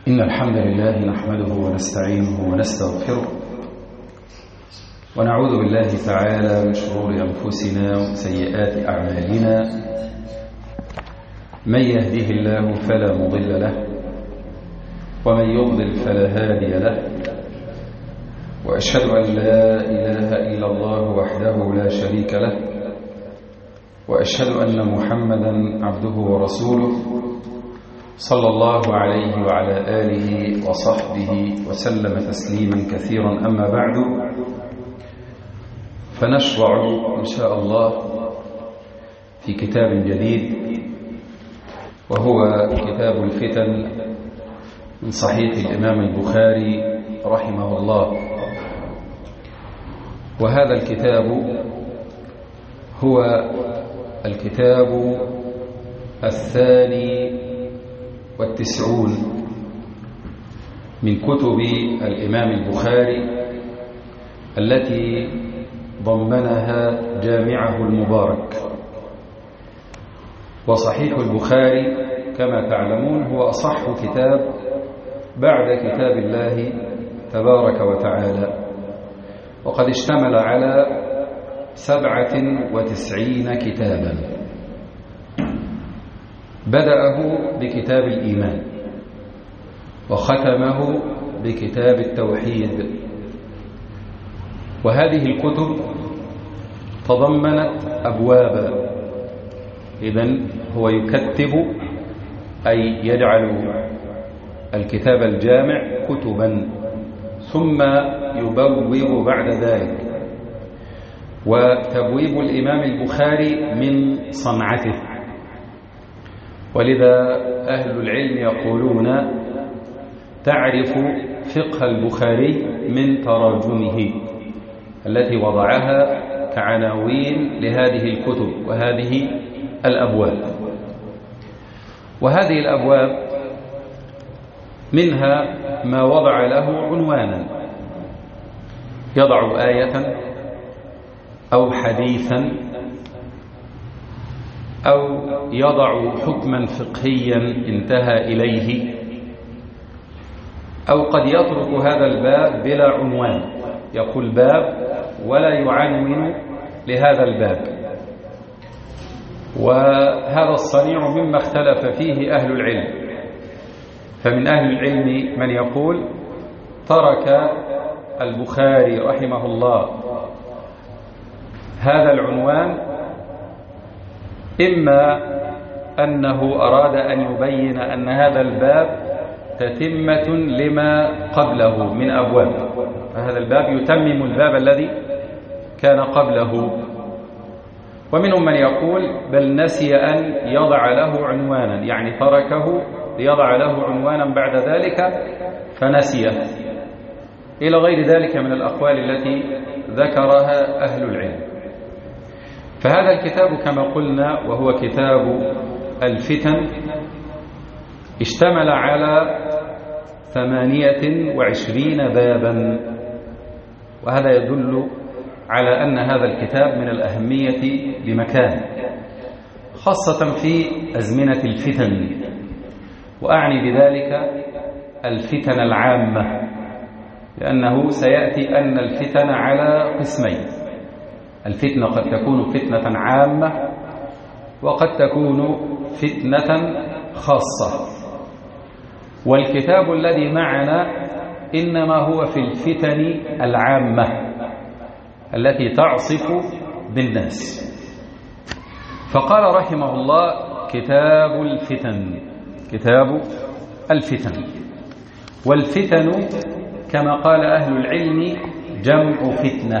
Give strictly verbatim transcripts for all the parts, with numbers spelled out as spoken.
إن الحمد لله نحمده ونستعينه ونستغفره ونعوذ بالله تعالى من شرور أنفسنا وسيئات أعمالنا. من يهده الله فلا مضل له ومن يضلل فلا هادي له، وأشهد أن لا إله إلا الله وحده لا شريك له، وأشهد أن محمدا عبده ورسوله صلى الله عليه وعلى آله وصحبه وسلم تسليما كثيرا. أما بعد، فنشرع إن شاء الله في كتاب جديد، وهو كتاب الفتن من صحيح الإمام البخاري رحمه الله. وهذا الكتاب هو الكتاب الثاني والتسعون من كتب الإمام البخاري التي ضمنها جامعه المبارك. وصحيح البخاري كما تعلمون هو أصح كتاب بعد كتاب الله تبارك وتعالى، وقد اشتمل على سبعة وتسعين كتابا. بدأه بكتاب الإيمان، وختمه بكتاب التوحيد. وهذه الكتب تضمنت أبوابا، إذن هو يكتب أي يجعل الكتاب الجامع كتبا، ثم يبوب بعد ذلك. وتبويب الإمام البخاري من صنعته، ولذا أهل العلم يقولون تعرف فقه البخاري من تراجمه التي وضعها كعناوين لهذه الكتب وهذه الأبواب. وهذه الأبواب منها ما وضع له عنوانا، يضع آية أو حديثا أو يضع حكما فقهيا انتهى إليه، أو قد يترك هذا الباب بلا عنوان، يقول باب ولا يعنون لهذا الباب. وهذا الصنيع مما اختلف فيه أهل العلم. فمن أهل العلم من يقول ترك البخاري رحمه الله هذا العنوان إما أنه أراد أن يبين أن هذا الباب تتمة لما قبله من أبواب، فهذا الباب يتمم الباب الذي كان قبله. ومنهم من يقول بل نسي أن يضع له عنوانا، يعني تركه ليضع له عنوانا بعد ذلك فنسيه، إلى غير ذلك من الأقوال التي ذكرها أهل العلم. فهذا الكتاب كما قلنا وهو كتاب الفتن اشتمل على ثمانية وعشرين بابا، وهذا يدل على أن هذا الكتاب من الأهمية بمكان، خاصة في أزمنة الفتن. وأعني بذلك الفتن العامة، لأنه سيأتي أن الفتن على قسمين: الفتنة قد تكون فتنة عامة، وقد تكون فتنة خاصة. والكتاب الذي معنا إنما هو في الفتن العامة التي تعصف بالناس. فقال رحمه الله كتاب الفتن، كتاب الفتن. والفتن كما قال أهل العلم جمع فتنة.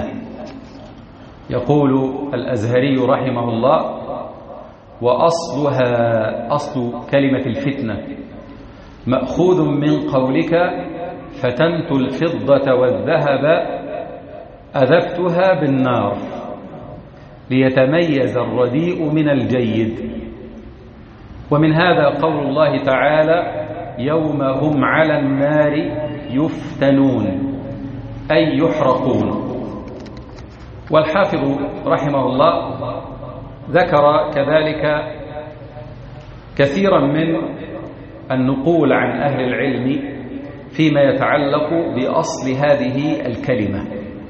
يقول الأزهري رحمه الله وأصلها، أصل كلمة الفتنة مأخوذ من قولك فتنت الفضة والذهب أذبتها بالنار ليتميز الرديء من الجيد. ومن هذا قول الله تعالى يوم هم على النار يفتنون، أي يحرقون. والحافظ رحمه الله ذكر كذلك كثيرا من النقول عن أهل العلم فيما يتعلق بأصل هذه الكلمة.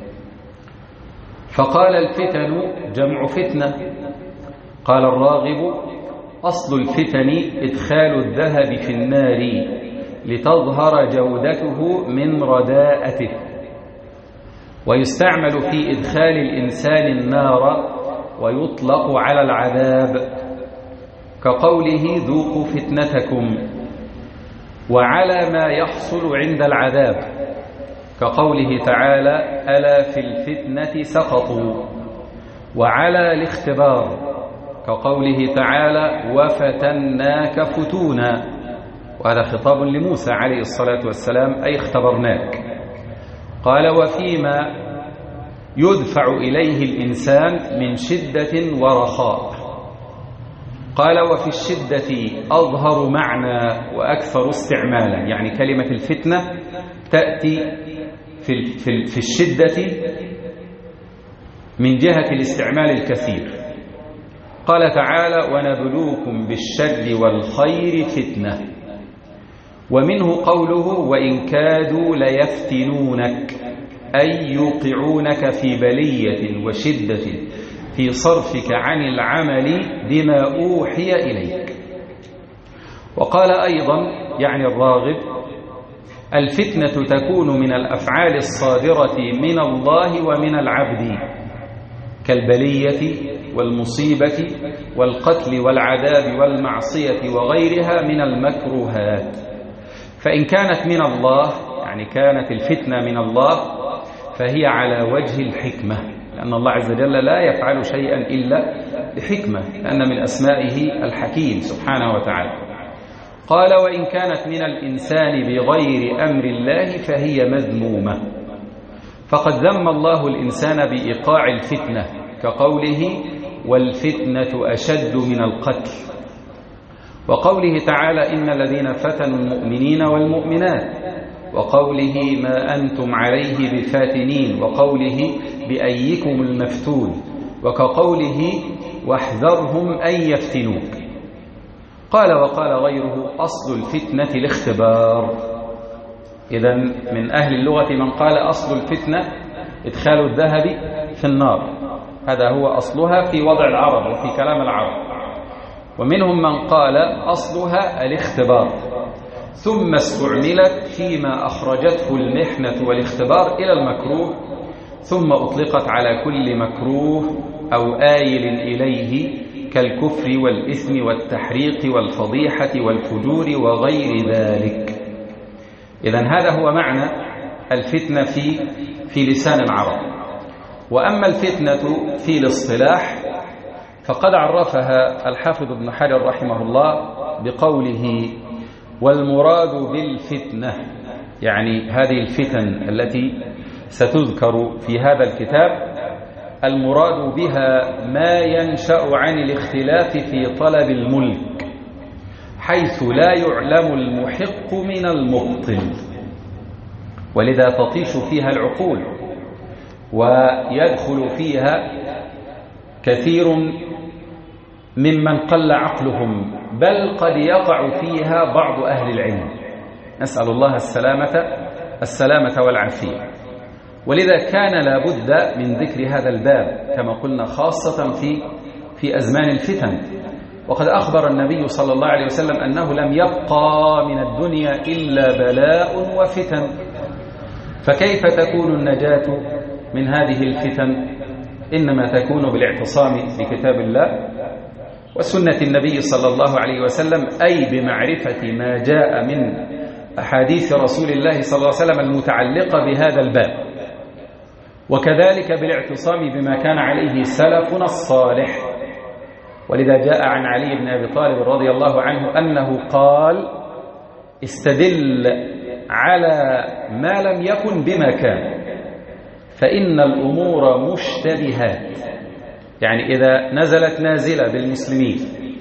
فقال الفتن جمع فتنة. قال الراغب أصل الفتن إدخال الذهب في النار لتظهر جودته من رداءته، ويستعمل في إدخال الإنسان النار ويطلق على العذاب، كقوله ذوقوا فتنتكم، وعلى ما يحصل عند العذاب، كقوله تعالى ألا في الفتنة سقطوا، وعلى الاختبار، كقوله تعالى وفتناك فتونا، وهذا خطاب لموسى عليه الصلاة والسلام أي اختبرناك. قال وفيما يدفع إليه الإنسان من شدة ورخاء. قال وفي الشدة أظهر معنى وأكثر استعمالا، يعني كلمة الفتنة تأتي في في الشدة من جهة الاستعمال الكثير. قال تعالى ونبلوكم بالشر والخير فتنة، ومنه قوله وإن كادوا ليفتنونك، أي يوقعونك في بلية وشدة في صرفك عن العمل بما أوحي إليك. وقال أيضا يعني الراغب الفتنة تكون من الأفعال الصادرة من الله ومن العبد، كالبلية والمصيبة والقتل والعذاب والمعصية وغيرها من المكروهات. فإن كانت من الله، يعني كانت الفتنة من الله، فهي على وجه الحكمة، لأن الله عز وجل لا يفعل شيئا إلا بحكمة، لأن من أسمائه الحكيم سبحانه وتعالى. قال وإن كانت من الإنسان بغير أمر الله فهي مذمومة، فقد ذم الله الإنسان بإيقاع الفتنة، كقوله والفتنة أشد من القتل، وقوله تعالى إن الذين فتنوا المؤمنين والمؤمنات، وقوله ما أنتم عليه بفاتنين، وقوله بأيكم المفتون، وكقوله واحذرهم أن يفتنوك. قال وقال غيره أصل الفتنة الاختبار. إذن من أهل اللغة من قال أصل الفتنة إدخال الذهب في النار، هذا هو أصلها في وضع العرب وفي كلام العرب. ومنهم من قال أصلها الاختبار، ثم استعملت فيما أخرجته المحنة والاختبار إلى المكروه، ثم أطلقت على كل مكروه أو آيل إليه كالكفر والإثم والتحريق والفضيحة والفجور وغير ذلك. إذن هذا هو معنى الفتنة في في لسان العرب. وأما الفتنة في الاصطلاح فقد عرفها الحافظ ابن حجر رحمه الله بقوله والمراد بالفتنة، يعني هذه الفتن التي ستذكر في هذا الكتاب المراد بها ما ينشأ عن الاختلاف في طلب الملك، حيث لا يعلم المحق من المبطل، ولذا تطيش فيها العقول ويدخل فيها كثير ممن قل عقلهم، بل قد يقع فيها بعض أهل العلم، نسأل الله السلامة السلامة والعافية. ولذا كان لابد من ذكر هذا الباب كما قلنا، خاصة في في أزمان الفتن. وقد أخبر النبي صلى الله عليه وسلم أنه لم يبقى من الدنيا إلا بلاء وفتن، فكيف تكون النجاة من هذه الفتن؟ إنما تكون بالاعتصام بكتاب الله وسنة النبي صلى الله عليه وسلم، أي بمعرفة ما جاء من أحاديث رسول الله صلى الله عليه وسلم المتعلقة بهذا الباب، وكذلك بالاعتصام بما كان عليه سلفنا الصالح. ولذا جاء عن علي بن أبي طالب رضي الله عنه أنه قال استدل على ما لم يكن بما كان، فإن الأمور مشتبهات، يعني إذا نزلت نازلة بالمسلمين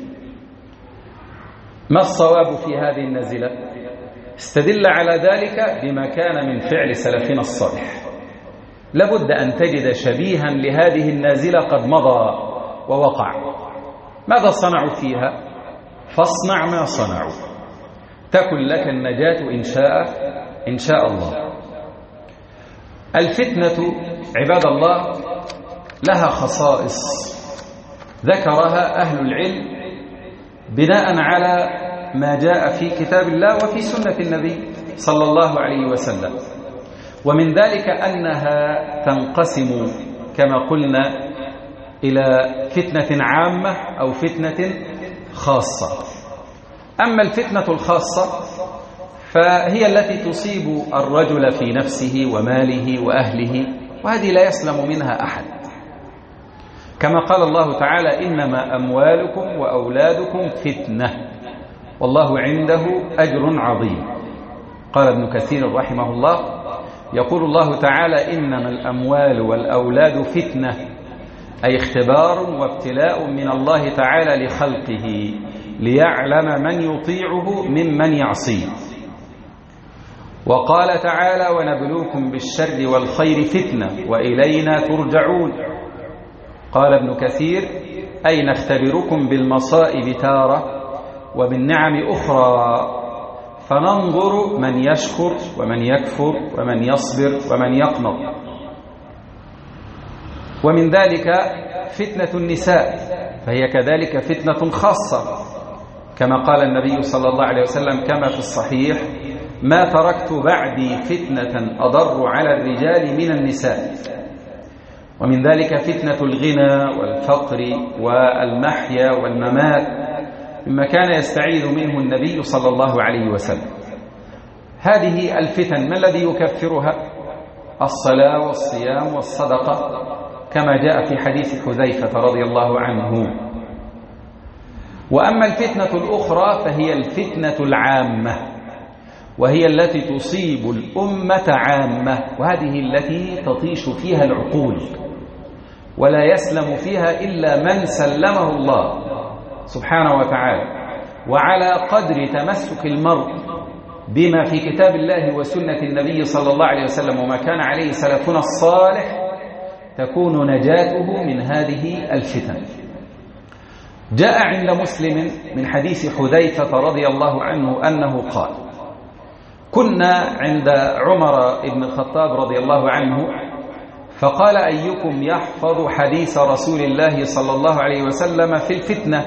ما الصواب في هذه النازلة؟ استدل على ذلك بما كان من فعل سلفنا الصالح. لابد أن تجد شبيها لهذه النازلة قد مضى ووقع. ماذا صنعوا فيها؟ فاصنع ما صنعوا، تكن لك النجاة إن شاء إن شاء الله. الفتنة عباد الله لها خصائص ذكرها أهل العلم بناء على ما جاء في كتاب الله وفي سنة النبي صلى الله عليه وسلم. ومن ذلك أنها تنقسم كما قلنا إلى فتنة عامة أو فتنة خاصة. أما الفتنة الخاصة فهي التي تصيب الرجل في نفسه وماله وأهله، وهذه لا يسلم منها أحد، كما قال الله تعالى: إنما أموالكم وأولادكم فتنة والله عنده أجر عظيم. قال ابن كثير رحمه الله: يقول الله تعالى: إنما الأموال والأولاد فتنة، أي اختبار وابتلاء من الله تعالى لخلقه ليعلم من يطيعه ممن يعصيه. وقال تعالى: ونبلوكم بالشر والخير فتنة وإلينا ترجعون. قال ابن كثير: أي نختبركم بالمصائب تارة وبالنعم أخرى، فننظر من يشكر ومن يكفر ومن يصبر ومن يقنط. ومن ذلك فتنة النساء، فهي كذلك فتنة خاصة، كما قال النبي صلى الله عليه وسلم كما في الصحيح: ما تركت بعدي فتنة أضر على الرجال من النساء. ومن ذلك فتنة الغنى والفقر والمحيا والممات، مما كان يستعيذ منه النبي صلى الله عليه وسلم. هذه الفتن ما الذي يكفرها؟ الصلاة والصيام والصدقة، كما جاء في حديث حذيفة رضي الله عنه. وأما الفتنة الأخرى فهي الفتنة العامة، وهي التي تصيب الأمة عامة، وهذه التي تطيش فيها العقول ولا يسلم فيها إلا من سلمه الله سبحانه وتعالى. وعلى قدر تمسك المرء بما في كتاب الله وسنة النبي صلى الله عليه وسلم وما كان عليه سلفنا الصالح تكون نجاته من هذه الفتن. جاء عند مسلم من حديث حذيفة رضي الله عنه أنه قال: كنا عند عمر بن الخطاب رضي الله عنه، فقال: أيكم يحفظ حديث رسول الله صلى الله عليه وسلم في الفتنة؟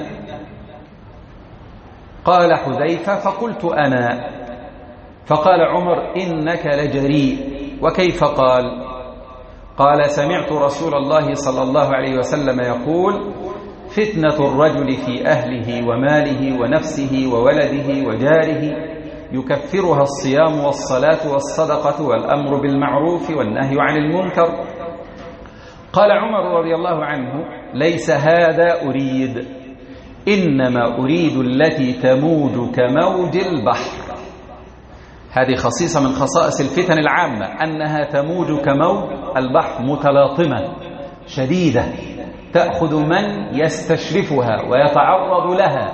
قال حذيفة: فقلت أنا. فقال عمر: إنك لجريء. وكيف قال؟ قال: سمعت رسول الله صلى الله عليه وسلم يقول: فتنة الرجل في أهله وماله ونفسه وولده وجاره يكفرها الصيام والصلاة والصدقة والأمر بالمعروف والنهي عن المنكر. قال عمر رضي الله عنه: ليس هذا أريد، إنما أريد التي تموج كموج البحر. هذه خصيصة من خصائص الفتن العامة، أنها تموج كموج البحر، متلاطمة شديدة، تأخذ من يستشرفها ويتعرض لها.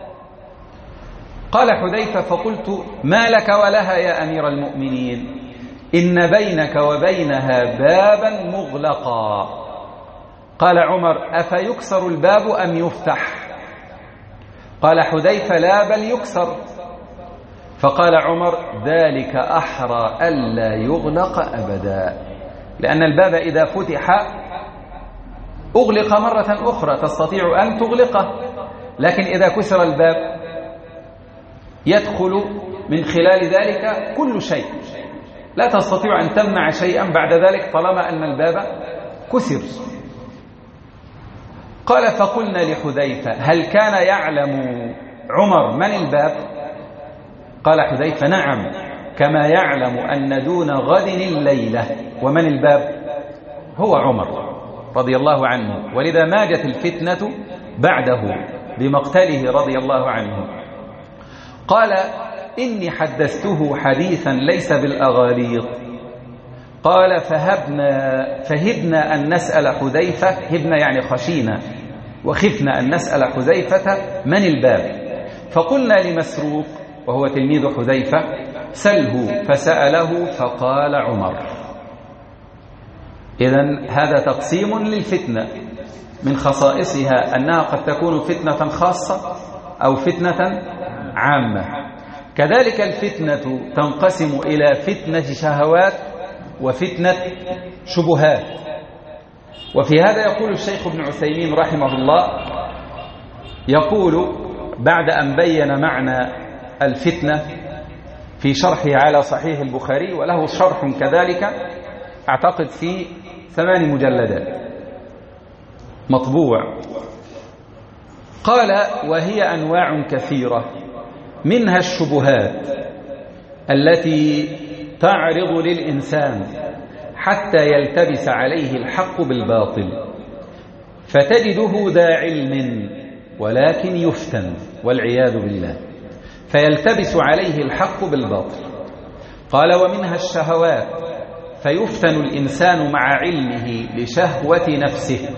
قال حذيفة: فقلت: ما لك ولها يا أمير المؤمنين؟ إن بينك وبينها بابا مغلقا. قال عمر: أفيكسر الباب أم يفتح؟ قال حذيفة: لا بل يكسر. فقال عمر: ذلك أحرى ألا يغلق أبدا، لأن الباب إذا فتح أغلق مرة أخرى، تستطيع أن تغلقه، لكن إذا كسر الباب يدخل من خلال ذلك كل شيء، لا تستطيع أن تمنع شيئا بعد ذلك طالما أن الباب كسر. قال: فقلنا لحذيفة: هل كان يعلم عمر من الباب؟ قال حذيفة: نعم، كما يعلم أن دون غد الليلة. ومن الباب؟ هو عمر رضي الله عنه، ولذا ماجت الفتنة بعده بمقتله رضي الله عنه. قال: إني حدثته حديثا ليس بالأغاليط. قال: فهبنا فهبنا أن نسأل حذيفة، هبنا يعني خشينا وخفنا أن نسأل حذيفة من الباب، فقلنا لمسروق وهو تلميذ حذيفة: سله. فسأله فقال عمر. إذن هذا تقسيم للفتنة، من خصائصها أنها قد تكون فتنة خاصة أو فتنة عامة. كذلك الفتنة تنقسم إلى فتنة شهوات وفتنة شبهات. وفي هذا يقول الشيخ ابن عثيمين رحمه الله، يقول بعد أن بين معنى الفتنة في شرحه على صحيح البخاري، وله شرح كذلك أعتقد في ثمان مجلدات مطبوع، قال: وهي أنواع كثيرة، منها الشبهات التي تعرض للإنسان حتى يلتبس عليه الحق بالباطل، فتجده ذا علم ولكن يفتن والعياذ بالله، فيلتبس عليه الحق بالباطل. قال: ومنها الشهوات، فيفتن الإنسان مع علمه لشهوة نفسه.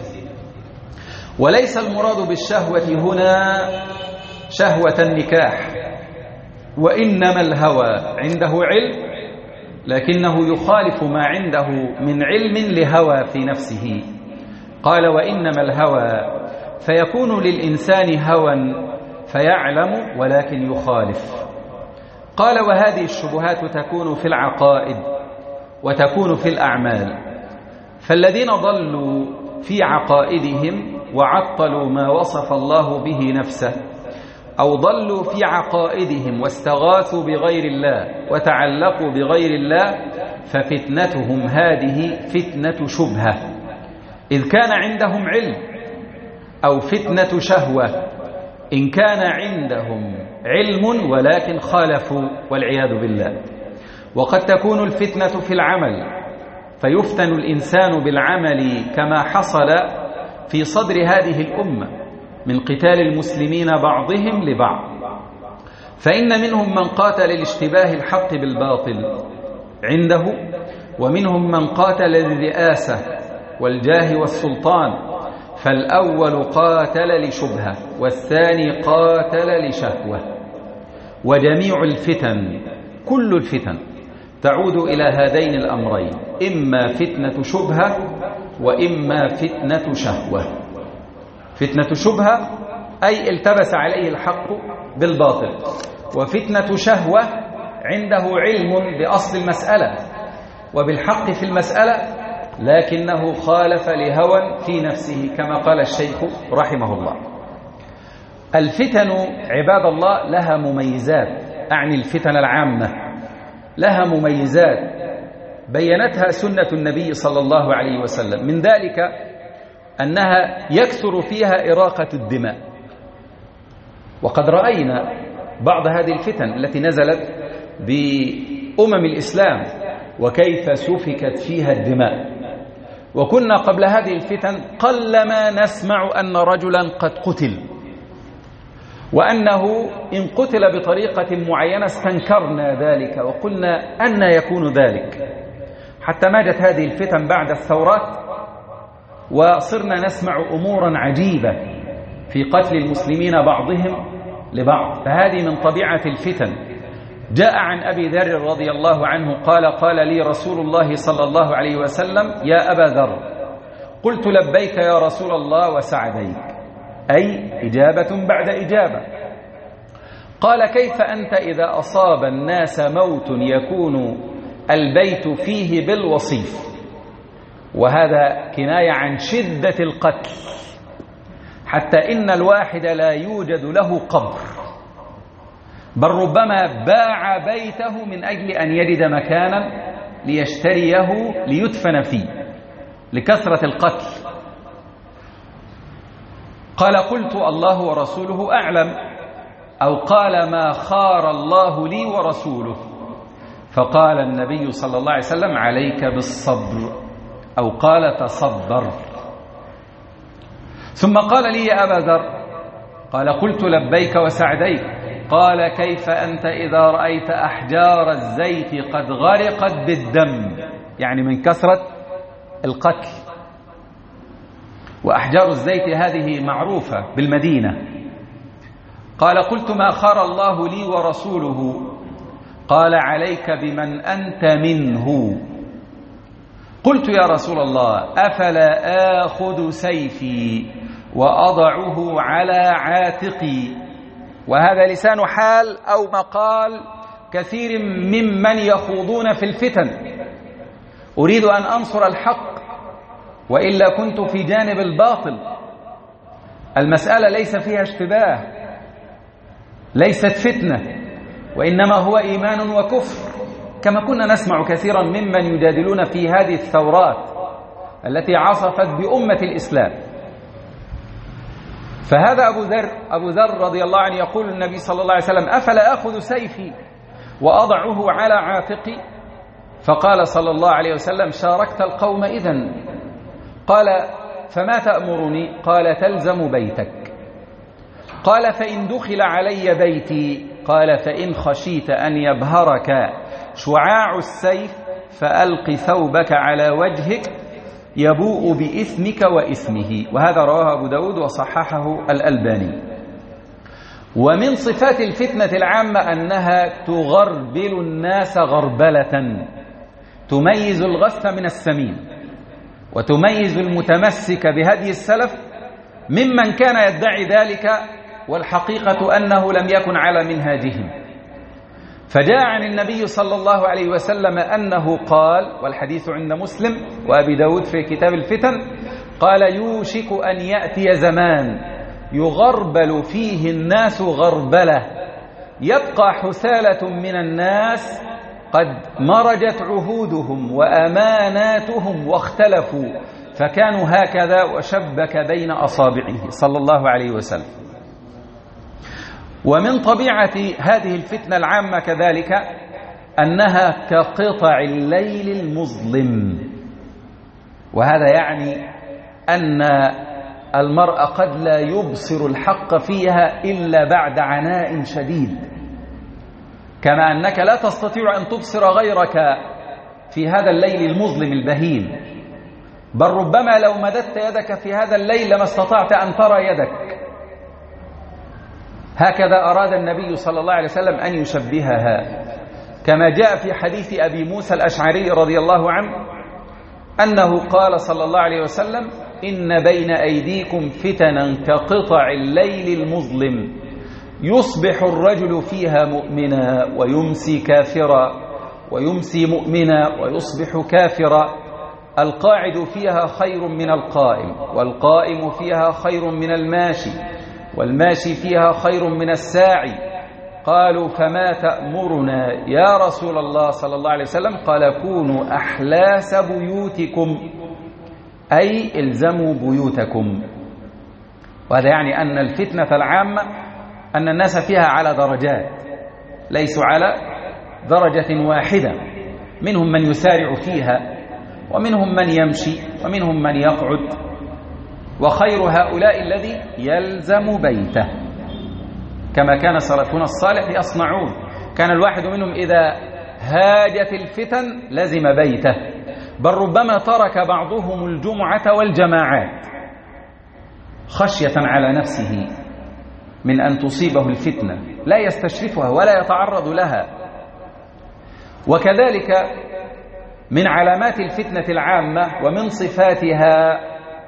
وليس المراد بالشهوة هنا شهوة النكاح، وإنما الهوى عنده علم لكنه يخالف ما عنده من علم لهوى في نفسه. قال: وإنما الهوى، فيكون للإنسان هوى فيعلم ولكن يخالف. قال: وهذه الشبهات تكون في العقائد وتكون في الأعمال، فالذين ضلوا في عقائدهم وعطلوا ما وصف الله به نفسه، أو ضلوا في عقائدهم واستغاثوا بغير الله وتعلقوا بغير الله، ففتنتهم هذه فتنة شبهة، إذ كان عندهم علم، أو فتنة شهوة إن كان عندهم علم ولكن خالفوا والعياذ بالله. وقد تكون الفتنة في العمل، فيفتن الإنسان بالعمل كما حصل في صدر هذه الأمة من قتال المسلمين بعضهم لبعض، فإن منهم من قاتل لاشتباه الحق بالباطل عنده، ومنهم من قاتل للرئاسة والجاه والسلطان، فالأول قاتل لشبهة والثاني قاتل لشهوة. وجميع الفتن، كل الفتن تعود إلى هذين الأمرين، إما فتنة شبهة وإما فتنة شهوة. فتنة شبهة أي التبس عليه الحق بالباطل، وفتنة شهوة عنده علم بأصل المسألة وبالحق في المسألة لكنه خالف لهوى في نفسه، كما قال الشيخ رحمه الله. الفتن عباد الله لها مميزات، أعني الفتن العامة لها مميزات بينتها سنة النبي صلى الله عليه وسلم، من ذلك أنها يكثر فيها إراقة الدماء. وقد رأينا بعض هذه الفتن التي نزلت بأمم الإسلام وكيف سفكت فيها الدماء. وكنا قبل هذه الفتن قلما نسمع أن رجلا قد قتل، وأنه إن قتل بطريقة معينة استنكرنا ذلك وقلنا أن يكون ذلك، حتى ما جت هذه الفتن بعد الثورات وصرنا نسمع أمورا عجيبة في قتل المسلمين بعضهم لبعض. فهذه من طبيعة الفتن. جاء عن أبي ذر رضي الله عنه قال: قال لي رسول الله صلى الله عليه وسلم: يا أبا ذر، قلت لبيك يا رسول الله وسعديك، أي إجابة بعد إجابة. قال: كيف أنت إذا أصاب الناس موت يكون البيت فيه بالوصيف؟ وهذا كناية عن شدة القتل، حتى إن الواحد لا يوجد له قبر، بل ربما باع بيته من أجل أن يجد مكانا ليشتريه ليدفن فيه لكثرة القتل. قال: قلت الله ورسوله أعلم، أو قال: ما خار الله لي ورسوله. فقال النبي صلى الله عليه وسلم: عليك بالصبر، أو قال: تصبر. ثم قال لي: يا أبا ذر، قال: قلت لبيك وسعديك. قال: كيف أنت إذا رأيت أحجار الزيت قد غرقت بالدم، يعني من كثرة القتل. وأحجار الزيت هذه معروفة بالمدينة. قال: قلت: ما خار الله لي ورسوله. قال: عليك بمن أنت منه. قلت: يا رسول الله، أفلا آخذ سيفي وأضعه على عاتقي وهذا لسان حال أو مقال كثير ممن يخوضون في الفتن. أريد أن أنصر الحق وإلا كنت في جانب الباطل. المسألة ليس فيها اشتباه، ليست فتنة، وإنما هو إيمان وكفر، كما كنا نسمع كثيرا ممن يجادلون في هذه الثورات التي عصفت بأمة الإسلام. فهذا أبو ذر أبو ذر رضي الله عنه يقول النبي صلى الله عليه وسلم: أفلا أخذ سيفي وأضعه على عاتقي؟ فقال صلى الله عليه وسلم: شاركت القوم إذن. قال: فما تأمرني؟ قال: تلزم بيتك. قال: فإن دخل علي بيتي؟ قال: فإن خشيت أن يبهرك شعاع السيف فألق ثوبك على وجهك يبوء بإثمك وإثمه. وهذا رواه أبو داود وصححه الألباني. ومن صفات الفتنة العامة أنها تغربل الناس غربلة، تميز الغث من السمين، وتميز المتمسك بهدي السلف ممن كان يدعي ذلك والحقيقة أنه لم يكن على منهاجهم. فجاء عن النبي صلى الله عليه وسلم أنه قال، والحديث عند مسلم وأبي داود في كتاب الفتن، قال: يوشك أن يأتي زمان يغربل فيه الناس غربلة، يبقى حثالة من الناس قد مرجت عهودهم وأماناتهم واختلفوا، فكانوا هكذا، وشبك بين أصابعه صلى الله عليه وسلم. ومن طبيعة هذه الفتنة العامة كذلك أنها كقطع الليل المظلم، وهذا يعني أن المرء قد لا يبصر الحق فيها إلا بعد عناء شديد، كما أنك لا تستطيع أن تبصر غيرك في هذا الليل المظلم البهيم، بل ربما لو مددت يدك في هذا الليل لما استطعت أن ترى يدك. هكذا أراد النبي صلى الله عليه وسلم أن يشبهها، كما جاء في حديث أبي موسى الأشعري رضي الله عنه أنه قال صلى الله عليه وسلم: إن بين أيديكم فتنا كقطع الليل المظلم، يصبح الرجل فيها مؤمنا ويمسي كافرا، ويمسي مؤمنا ويصبح كافرا، القاعد فيها خير من القائم، والقائم فيها خير من الماشي، والماشي فيها خير من الساعي. قالوا: فما تأمرنا يا رسول الله صلى الله عليه وسلم؟ قال: كونوا أحلاس بيوتكم، أي الزموا بيوتكم. وهذا يعني أن الفتنة العامة أن الناس فيها على درجات، ليسوا على درجة واحدة، منهم من يسارع فيها، ومنهم من يمشي، ومنهم من يقعد، وخير هؤلاء الذي يلزم بيته، كما كان سلفنا الصالح يصنعون. كان الواحد منهم إذا هاجت الفتن لزم بيته، بل ربما ترك بعضهم الجمعة والجماعات خشية على نفسه من أن تصيبه الفتنة، لا يستشرفها ولا يتعرض لها. وكذلك من علامات الفتنة العامة ومن صفاتها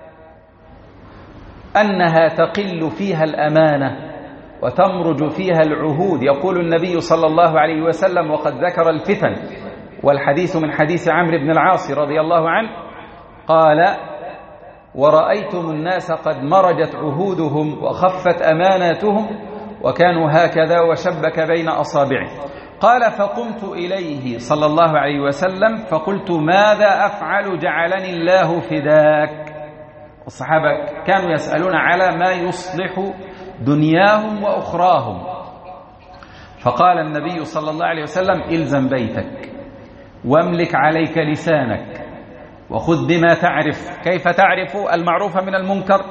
أنها تقل فيها الأمانة وتمرج فيها العهود. يقول النبي صلى الله عليه وسلم وقد ذكر الفتن، والحديث من حديث عمرو بن العاص رضي الله عنه قال: ورأيتم الناس قد مرجت عهودهم وخفت أماناتهم وكانوا هكذا، وشبك بين أصابعه. قال: فقمت إليه صلى الله عليه وسلم فقلت: ماذا أفعل جعلني الله فداك؟ الصحابة كانوا يسألون على ما يصلح دنياهم وأخراهم. فقال النبي صلى الله عليه وسلم: إلزم بيتك، واملك عليك لسانك، وخذ بما تعرف. كيف تعرف المعروف من المنكر؟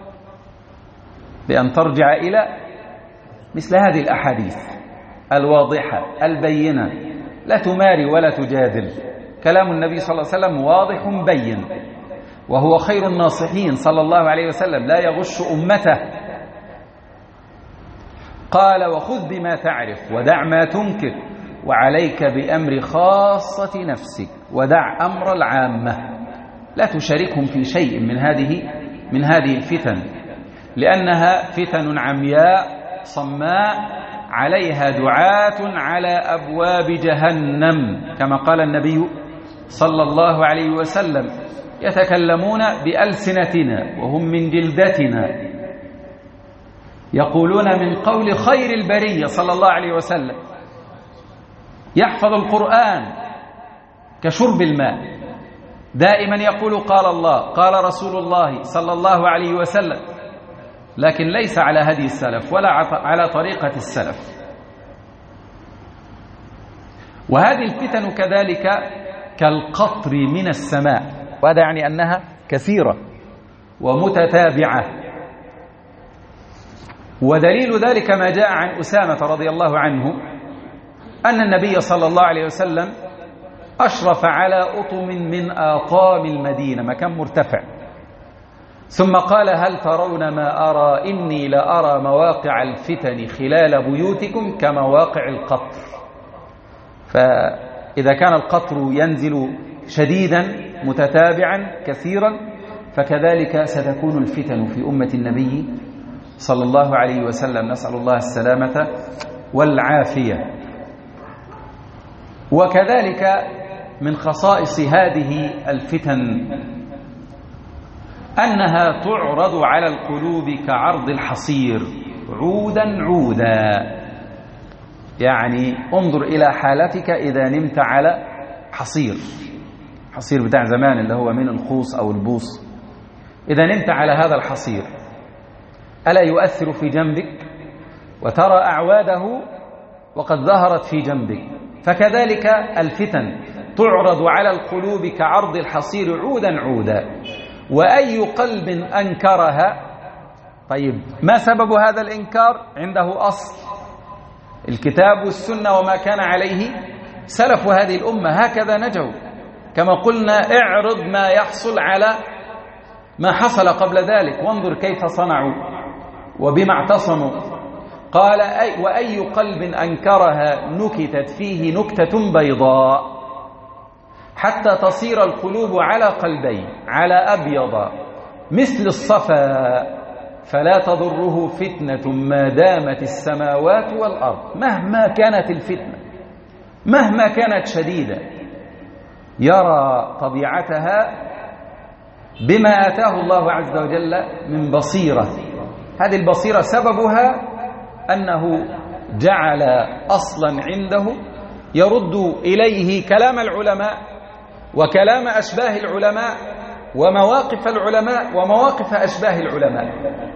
بأن ترجع إلى مثل هذه الأحاديث الواضحة البينة، لا تماري ولا تجادل. كلام النبي صلى الله عليه وسلم واضح بين، وهو خير الناصحين صلى الله عليه وسلم، لا يغش أمته. قال: وخذ بما تعرف ودع ما تنكر، وعليك بأمر خاصة نفسك ودع أمر العامة. لا تشاركهم في شيء من هذه من هذه الفتن، لأنها فتن عمياء صماء عليها دعاة على أبواب جهنم، كما قال النبي صلى الله عليه وسلم: يتكلمون بألسنتنا وهم من جلدتنا، يقولون من قول خير البرية صلى الله عليه وسلم، يحفظ القرآن كشرب الماء، دائما يقول قال الله قال رسول الله صلى الله عليه وسلم، لكن ليس على هدي السلف ولا على طريقة السلف. وهذه الفتن كذلك كالقطر من السماء، وهذا يعني أنها كثيرة ومتتابعة. ودليل ذلك ما جاء عن أسامة رضي الله عنه أن النبي صلى الله عليه وسلم أشرف على أطم من آطام المدينة، مكان مرتفع، ثم قال: هل ترون ما أرى؟ إني لأرى مواقع الفتن خلال بيوتكم كمواقع القطر. فإذا كان القطر ينزل شديدا متتابعا كثيرا، فكذلك ستكون الفتن في أمة النبي صلى الله عليه وسلم، نسأل الله السلامة والعافية. وكذلك من خصائص هذه الفتن أنها تعرض على القلوب كعرض الحصير عودا عودا. يعني انظر إلى حالتك إذا نمت على حصير، حصير بتاع زمان اللي هو من الخوص أو البوص، إذا نمت على هذا الحصير ألا يؤثر في جنبك؟ وترى أعواده وقد ظهرت في جنبك. فكذلك الفتن تعرض على القلوب كعرض الحصير عودا عودا، وأي قلب أنكرها. طيب ما سبب هذا الإنكار؟ عنده أصل، الكتاب والسنة وما كان عليه سلف هذه الأمة، هكذا نجوا. كما قلنا اعرض ما يحصل على ما حصل قبل ذلك، وانظر كيف صنعوا وبما اعتصموا. قال: أي وأي قلب أنكرها نكتت فيه نكتة بيضاء حتى تصير القلوب على قلبين، على أبيض مثل الصفا، فلا تضره فتنة ما دامت السماوات والأرض. مهما كانت الفتنة، مهما كانت شديدة، يرى طبيعتها بما آتاه الله عز وجل من بصيرة. هذه البصيرة سببها أنه جعل أصلا عنده يرد إليه كلام العلماء وكلام أشباه العلماء ومواقف العلماء ومواقف أشباه العلماء،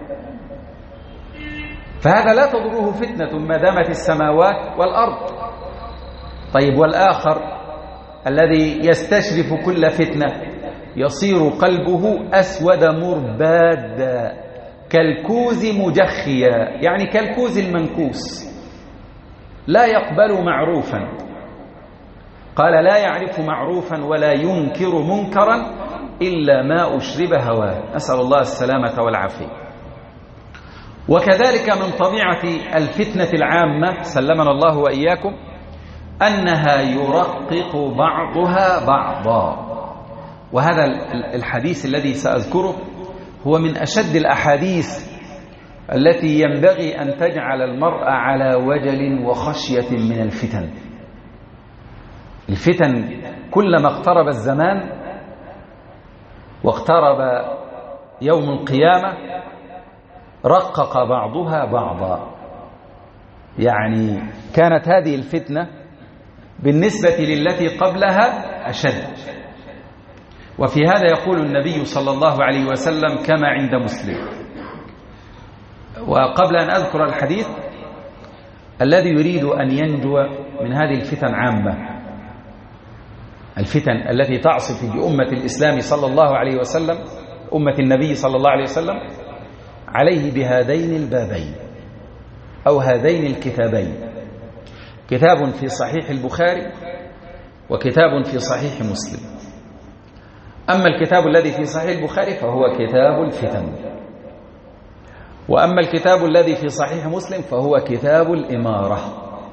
فهذا لا تضره فتنة ما دامت السماوات والأرض. طيب والآخر الذي يستشرف كل فتنة يصير قلبه أسود مرباد كالكوز مجخيا، يعني كالكوز المنكوس، لا يقبل معروفا. قال: لا يعرف معروفا ولا ينكر منكرا إلا ما أشرب هواه، نسأل الله السلامة والعافية. وكذلك من طبيعة الفتنة العامة سلمنا الله وإياكم أنها يرقق بعضها بعضا. وهذا الحديث الذي سأذكره هو من أشد الأحاديث التي ينبغي أن تجعل المرء على وجل وخشية من الفتن. الفتن كلما اقترب الزمان واقترب يوم القيامة رقق بعضها بعضا. يعني كانت هذه الفتنة بالنسبة للتي قبلها أشد. وفي هذا يقول النبي صلى الله عليه وسلم كما عند مسلم. وقبل أن أذكر الحديث، الذي يريد أن ينجو من هذه الفتن عامة، الفتن التي تعصف بأمة الإسلام صلى الله عليه وسلم، أمة النبي صلى الله عليه وسلم، عليه بهذين البابين أو هذين الكتابين: كتاب في صحيح البخاري وكتاب في صحيح مسلم. أما الكتاب الذي في صحيح البخاري فهو كتاب الفتن، وأما الكتاب الذي في صحيح مسلم فهو كتاب الإمارة.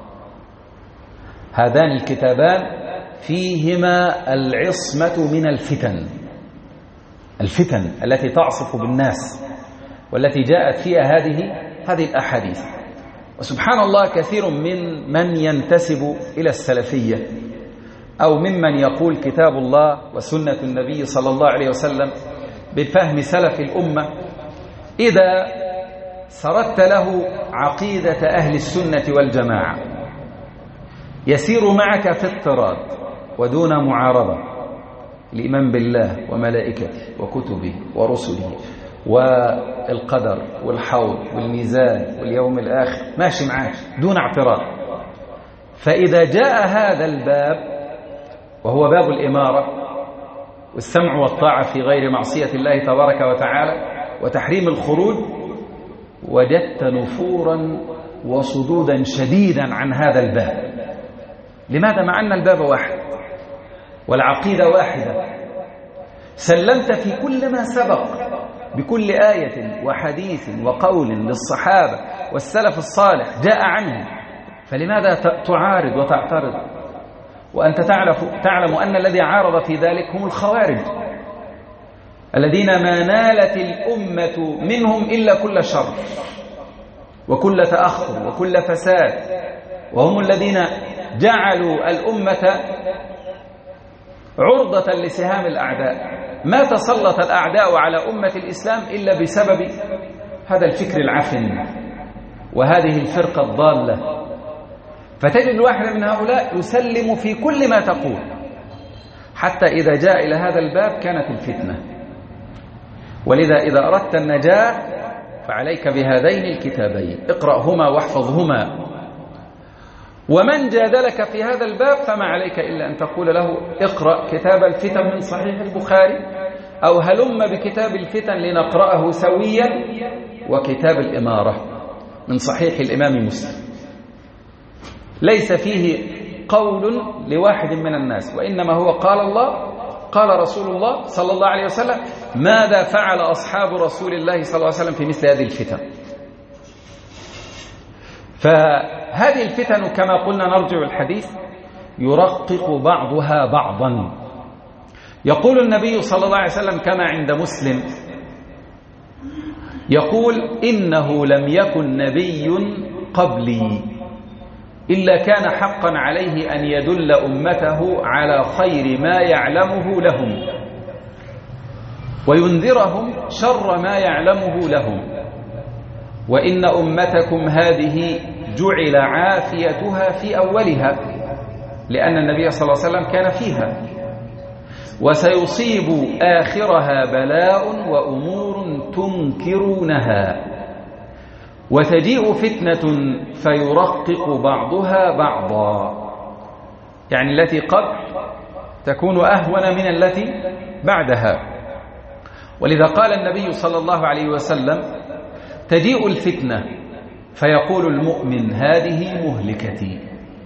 هذان الكتابان فيهما العصمة من الفتن، الفتن التي تعصف بالناس والتي جاءت فيها هذه هذه الأحاديث. وسبحان الله كثير من من ينتسب إلى السلفية أو ممن يقول كتاب الله وسنة النبي صلى الله عليه وسلم بفهم سلف الأمة، إذا سردت له عقيدة أهل السنة والجماعة يسير معك في اضطراد ودون معارضة، الإيمان بالله وملائكته وكتبه ورسله والقدر والحوض والميزان واليوم الآخر، ماشي معاك دون اعتراض. فإذا جاء هذا الباب وهو باب الإمارة والسمع والطاعة في غير معصية الله تبارك وتعالى وتحريم الخروج، وجدت نفورا وصدودا شديدا عن هذا الباب. لماذا؟ مع أن الباب واحد والعقيدة واحدة، سلمت في كل ما سبق بكل آية وحديث وقول للصحابة والسلف الصالح جاء عنه، فلماذا تعارض وتعترض وأنت تعرف تعلم أن الذي عارض في ذلك هم الخوارج الذين ما نالت الأمة منهم إلا كل شر وكل تأخر وكل فساد، وهم الذين جعلوا الأمة عرضة لسهام الأعداء. ما تسلط الأعداء على أمة الإسلام إلا بسبب هذا الفكر العفن وهذه الفرقة الضالة. فتجد الواحد من هؤلاء يسلم في كل ما تقول، حتى إذا جاء إلى هذا الباب كانت الفتنة. ولذا إذا أردت النجاة فعليك بهذين الكتابين، اقرأهما واحفظهما. ومن جادلك في هذا الباب فما عليك إلا أن تقول له اقرأ كتاب الفتن من صحيح البخاري، أو هلم بكتاب الفتن لنقرأه سويا، وكتاب الإمارة من صحيح الإمام مسلم. ليس فيه قول لواحد من الناس، وإنما هو قال الله قال رسول الله صلى الله عليه وسلم. ماذا فعل أصحاب رسول الله صلى الله عليه وسلم في مثل هذه الفتن؟ فهذه الفتن كما قلنا نرجع الحديث يرقق بعضها بعضا. يقول النبي صلى الله عليه وسلم كما عند مسلم، يقول إنه لم يكن نبي قبلي إلا كان حقا عليه أن يدل أمته على خير ما يعلمه لهم وينذرهم شر ما يعلمه لهم، وإن أمتكم هذه جعل عافيتها في أولها، لأن النبي صلى الله عليه وسلم كان فيها، وسيصيب آخرها بلاء وأمور تنكرونها، وتجيء فتنة فيرقق بعضها بعضا، يعني التي قبل تكون أهون من التي بعدها. ولذا قال النبي صلى الله عليه وسلم تجيء الفتنة فيقول المؤمن هذه مهلكتي،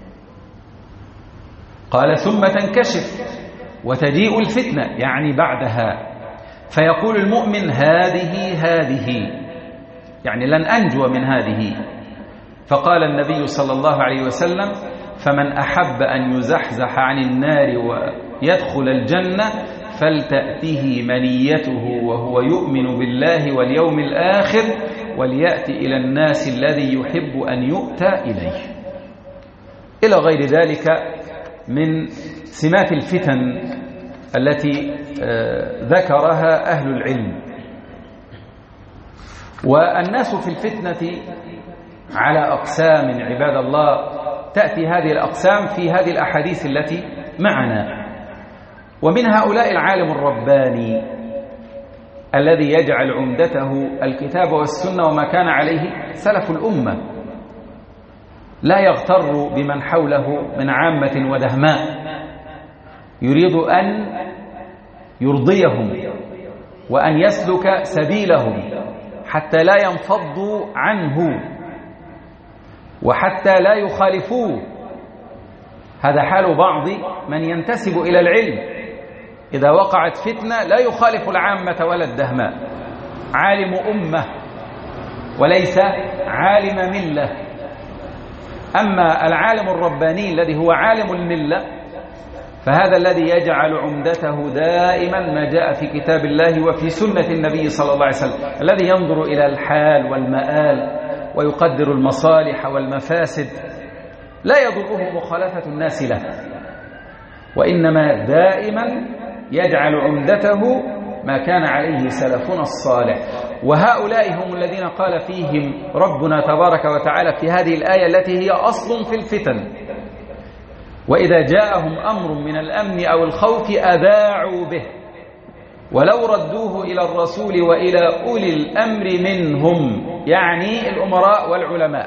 قال ثم تنكشف وتجيء الفتنة يعني بعدها فيقول المؤمن هذه هذه يعني لن أنجو من هذه. فقال النبي صلى الله عليه وسلم فمن أحب أن يزحزح عن النار ويدخل الجنة فلتأته منيته وهو يؤمن بالله واليوم الآخر وليأتي إلى الناس الذي يحب أن يؤتى إليه، إلى غير ذلك من سمات الفتن التي ذكرها أهل العلم. والناس في الفتنة على أقسام عباد الله، تأتي هذه الأقسام في هذه الأحاديث التي معنا. ومن هؤلاء العالم الرباني الذي يجعل عمدته الكتاب والسنة وما كان عليه سلف الأمة، لا يغتر بمن حوله من عامة ودهماء، يريد أن يرضيهم وأن يسلك سبيلهم حتى لا ينفضوا عنه وحتى لا يخالفوه. هذا حال بعض من ينتسب إلى العلم، إذا وقعت فتنة لا يخالف العامة ولا الدهماء، عالم أمة وليس عالم ملة. أما العالم الرباني الذي هو عالم الملة فهذا الذي يجعل عمدته دائما ما جاء في كتاب الله وفي سنة النبي صلى الله عليه وسلم، الذي ينظر إلى الحال والمآل ويقدر المصالح والمفاسد، لا يضره مخالفة الناس له، وإنما دائما يجعل عمدته ما كان عليه سلفنا الصالح. وهؤلاء هم الذين قال فيهم ربنا تبارك وتعالى في هذه الآية التي هي أصل في الفتن: وإذا جاءهم أمر من الأمن أو الخوف أذاعوا به ولو ردوه إلى الرسول وإلى أولي الأمر منهم، يعني الأمراء والعلماء،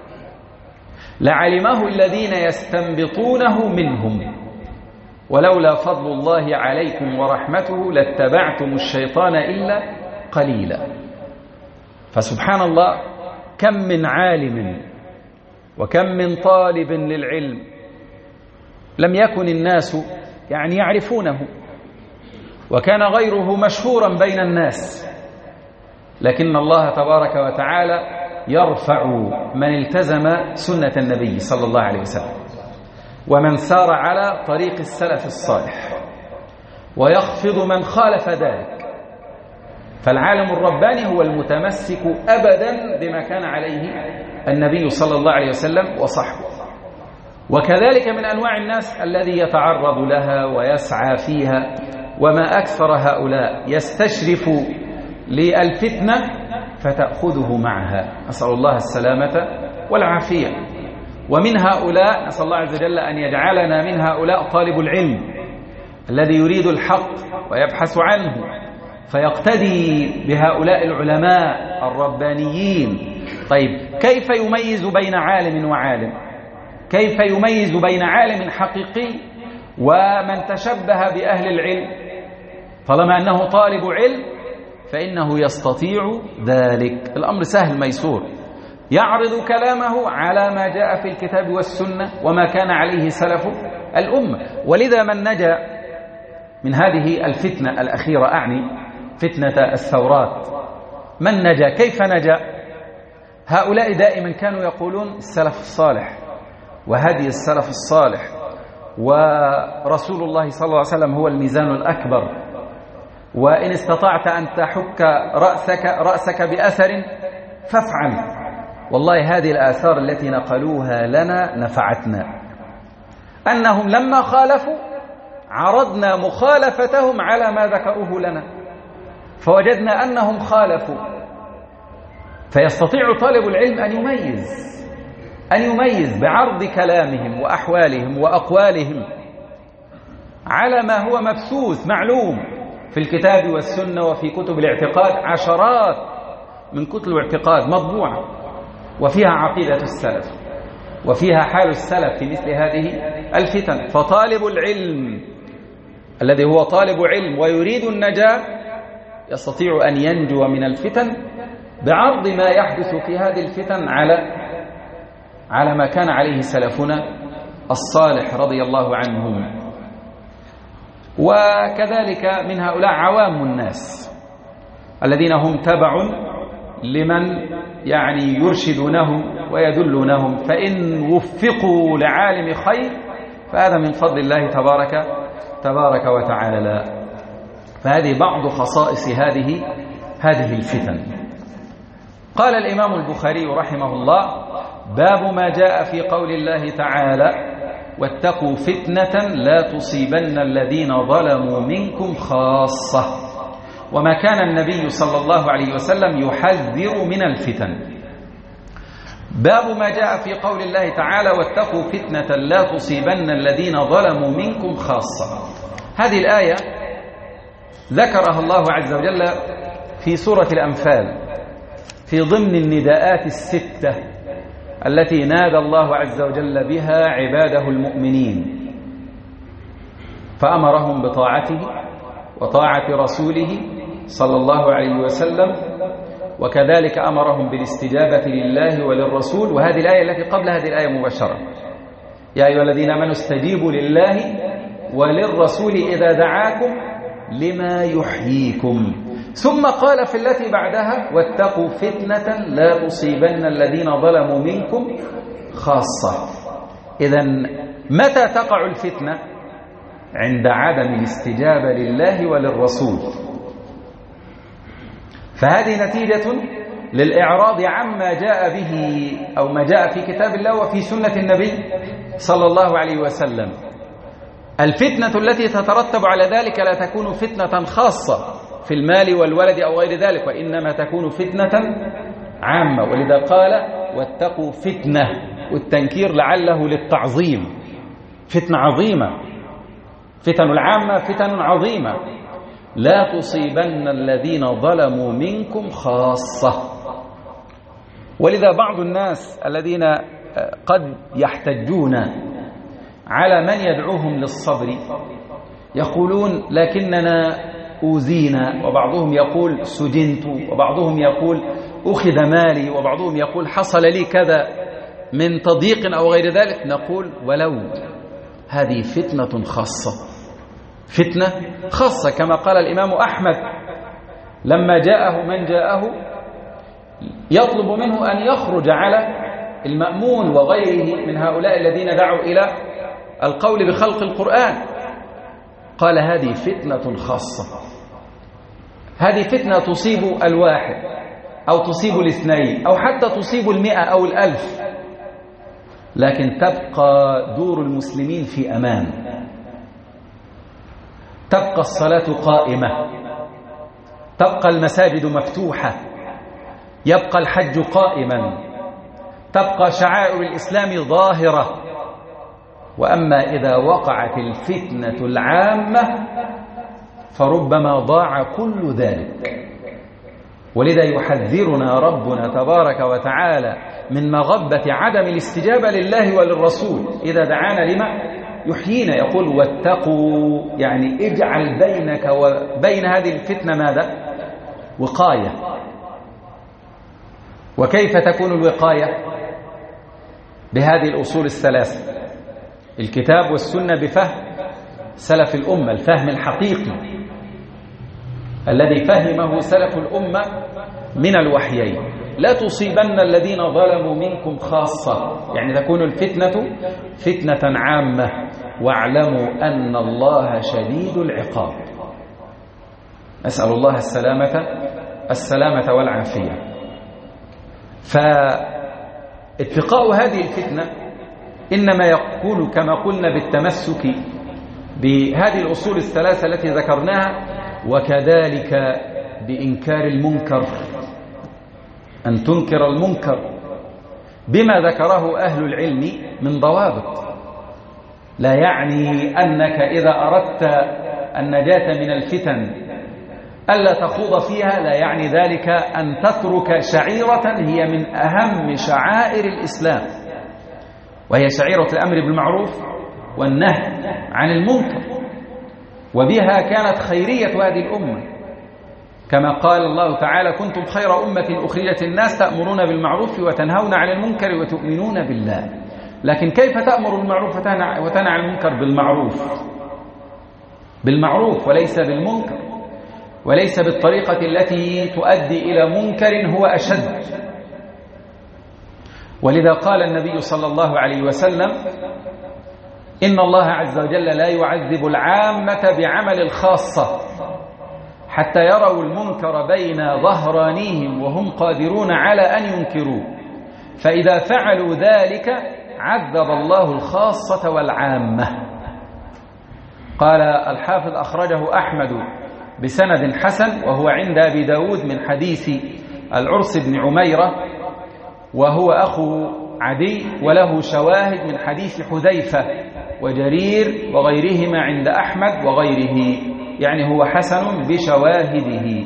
لعلمه الذين يستنبطونه منهم ولولا فضل الله عليكم ورحمته لاتبعتم الشيطان إلا قليلا. فسبحان الله، كم من عالم وكم من طالب للعلم لم يكن الناس يعني يعرفونه، وكان غيره مشهورا بين الناس، لكن الله تبارك وتعالى يرفع من التزم سنة النبي صلى الله عليه وسلم ومن سار على طريق السلف الصالح، ويخفض من خالف ذلك. فالعالم الرباني هو المتمسك أبدا بما كان عليه النبي صلى الله عليه وسلم وصحبه. وكذلك من أنواع الناس الذي يتعرض لها ويسعى فيها، وما أكثر هؤلاء يستشرف للفتنة فتأخذه معها، أسأل الله السلامة والعافية. ومن هؤلاء نسأل الله عز وجل أن يجعلنا من هؤلاء طالب العلم الذي يريد الحق ويبحث عنه، فيقتدي بهؤلاء العلماء الربانيين. طيب، كيف يميز بين عالم وعالم؟ كيف يميز بين عالم حقيقي ومن تشبه بأهل العلم؟ طالما أنه طالب علم فإنه يستطيع ذلك، الأمر سهل ميسور، يعرض كلامه على ما جاء في الكتاب والسنة وما كان عليه سلف الأمة. ولذا من نجا من هذه الفتنة الأخيرة، أعني فتنة الثورات، من نجا؟ كيف نجا؟ هؤلاء دائما كانوا يقولون السلف الصالح وهدي السلف الصالح ورسول الله صلى الله عليه وسلم هو الميزان الأكبر، وإن استطعت أن تحك رأسك, رأسك بأثر فافعل. والله هذه الآثار التي نقلوها لنا نفعتنا، أنهم لما خالفوا عرضنا مخالفتهم على ما ذكروه لنا فوجدنا أنهم خالفوا. فيستطيع طالب العلم أن يميز أن يميز بعرض كلامهم وأحوالهم وأقوالهم على ما هو مبثوث معلوم في الكتاب والسنة وفي كتب الاعتقاد، عشرات من كتب الاعتقاد مطبوعة وفيها عقيدة السلف وفيها حال السلف في مثل هذه الفتن. فطالب العلم الذي هو طالب علم ويريد النجاة يستطيع أن ينجو من الفتن بعرض ما يحدث في هذه الفتن على على ما كان عليه سلفنا الصالح رضي الله عنهم. وكذلك من هؤلاء عوام الناس الذين هم تبع لمن يعني يرشدونهم ويدلونهم، فإن وفقوا لعالم خير فهذا من فضل الله تبارك تبارك وتعالى. فهذه بعض خصائص هذه هذه الفتن. قال الإمام البخاري رحمه الله: باب ما جاء في قول الله تعالى: واتقوا فتنة لا تصيبن الذين ظلموا منكم خاصة. وما كان النبي صلى الله عليه وسلم يحذر من الفتن. باب ما جاء في قول الله تعالى: واتقوا فتنة لا تصيبن الذين ظلموا منكم خاصة. هذه الآية ذكرها الله عز وجل في سورة الأنفال في ضمن النداءات الستة التي نادى الله عز وجل بها عباده المؤمنين، فأمرهم بطاعته وطاعة رسوله صلى الله عليه وسلم، وكذلك أمرهم بالاستجابة لله وللرسول. وهذه الآية التي قبل هذه الآية مباشرة: يا أيها الذين آمنوا استجيبوا لله وللرسول إذا دعاكم لما يحييكم. ثم قال في التي بعدها: واتقوا فتنة لا تصيبن الذين ظلموا منكم خاصة. إذن متى تقع الفتنة؟ عند عدم الاستجابة لله وللرسول. فهذه نتيجة للإعراض عما جاء به أو ما جاء في كتاب الله وفي سنة النبي صلى الله عليه وسلم. الفتنة التي تترتب على ذلك لا تكون فتنة خاصة في المال والولد أو غير ذلك، وإنما تكون فتنة عامة. ولذا قال واتقوا فتنة، والتنكير لعله للتعظيم، فتنة عظيمة، فتن العامة فتن عظيمة، لا تصيبن الذين ظلموا منكم خاصة. ولذا بعض الناس الذين قد يحتجون على من يدعوهم للصبر يقولون لكننا أوذينا، وبعضهم يقول سجنت، وبعضهم يقول أخذ مالي، وبعضهم يقول حصل لي كذا من تضييق أو غير ذلك. نقول ولو هذه فتنة خاصة، فتنة خاصة، كما قال الإمام أحمد لما جاءه من جاءه يطلب منه أن يخرج على المأمون وغيره من هؤلاء الذين دعوا إلى القول بخلق القرآن، قال هذه فتنة خاصة، هذه فتنة تصيب الواحد أو تصيب الاثنين أو حتى تصيب المئة أو الألف، لكن تبقى دور المسلمين في أمان، تبقى الصلاة قائمة، تبقى المساجد مفتوحة، يبقى الحج قائما، تبقى شعائر الإسلام ظاهرة. وأما إذا وقعت الفتنة العامة فربما ضاع كل ذلك. ولذا يحذرنا ربنا تبارك وتعالى من مغبة عدم الاستجابة لله وللرسول إذا دعانا لما يحيينا، يقول واتقوا، يعني اجعل بينك وبين هذه الفتنة ماذا؟ وقاية. وكيف تكون الوقاية؟ بهذه الأصول الثلاثة: الكتاب والسنة بفهم سلف الأمة، الفهم الحقيقي الذي فهمه سلف الأمة من الوحيين. لا تصيبن الذين ظلموا منكم خاصة، يعني تكون الفتنة فتنة عامة، واعلموا أن الله شديد العقاب. نسأل الله السلامة السلامة والعافية. فاتقاء هذه الفتنة إنما يكون كما قلنا بالتمسك بهذه الأصول الثلاثة التي ذكرناها، وكذلك بإنكار المنكر، أن تنكر المنكر بما ذكره أهل العلم من ضوابط. لا يعني أنك إذا أردت النجاة من الفتن ألا تخوض فيها، لا يعني ذلك أن تترك شعيرة هي من أهم شعائر الإسلام، وهي شعيرة الأمر بالمعروف والنهي عن المنكر، وبها كانت خيرية هذه الأمة، كما قال الله تعالى كنتم خير أمة أخرجت الناس تأمرون بالمعروف وتنهون عن المنكر وتؤمنون بالله. لكن كيف تأمر بالمعروف وتنهى عن المنكر؟ بالمعروف، بالمعروف وليس بالمنكر، وليس بالطريقة التي تؤدي إلى منكر هو أشد. ولذا قال النبي صلى الله عليه وسلم إن الله عز وجل لا يعذب العامة بعمل الخاصة حتى يروا المنكر بين ظهرانيهم وهم قادرون على أن ينكروه، فإذا فعلوا ذلك عذب الله الخاصة والعامة. قال الحافظ أخرجه أحمد بسند حسن وهو عند أبي داود من حديث العرس بن عميرة، وهو أخو عدي، وله شواهد من حديث حذيفة وجرير وغيرهما عند أحمد وغيره، يعني هو حسن بشواهده.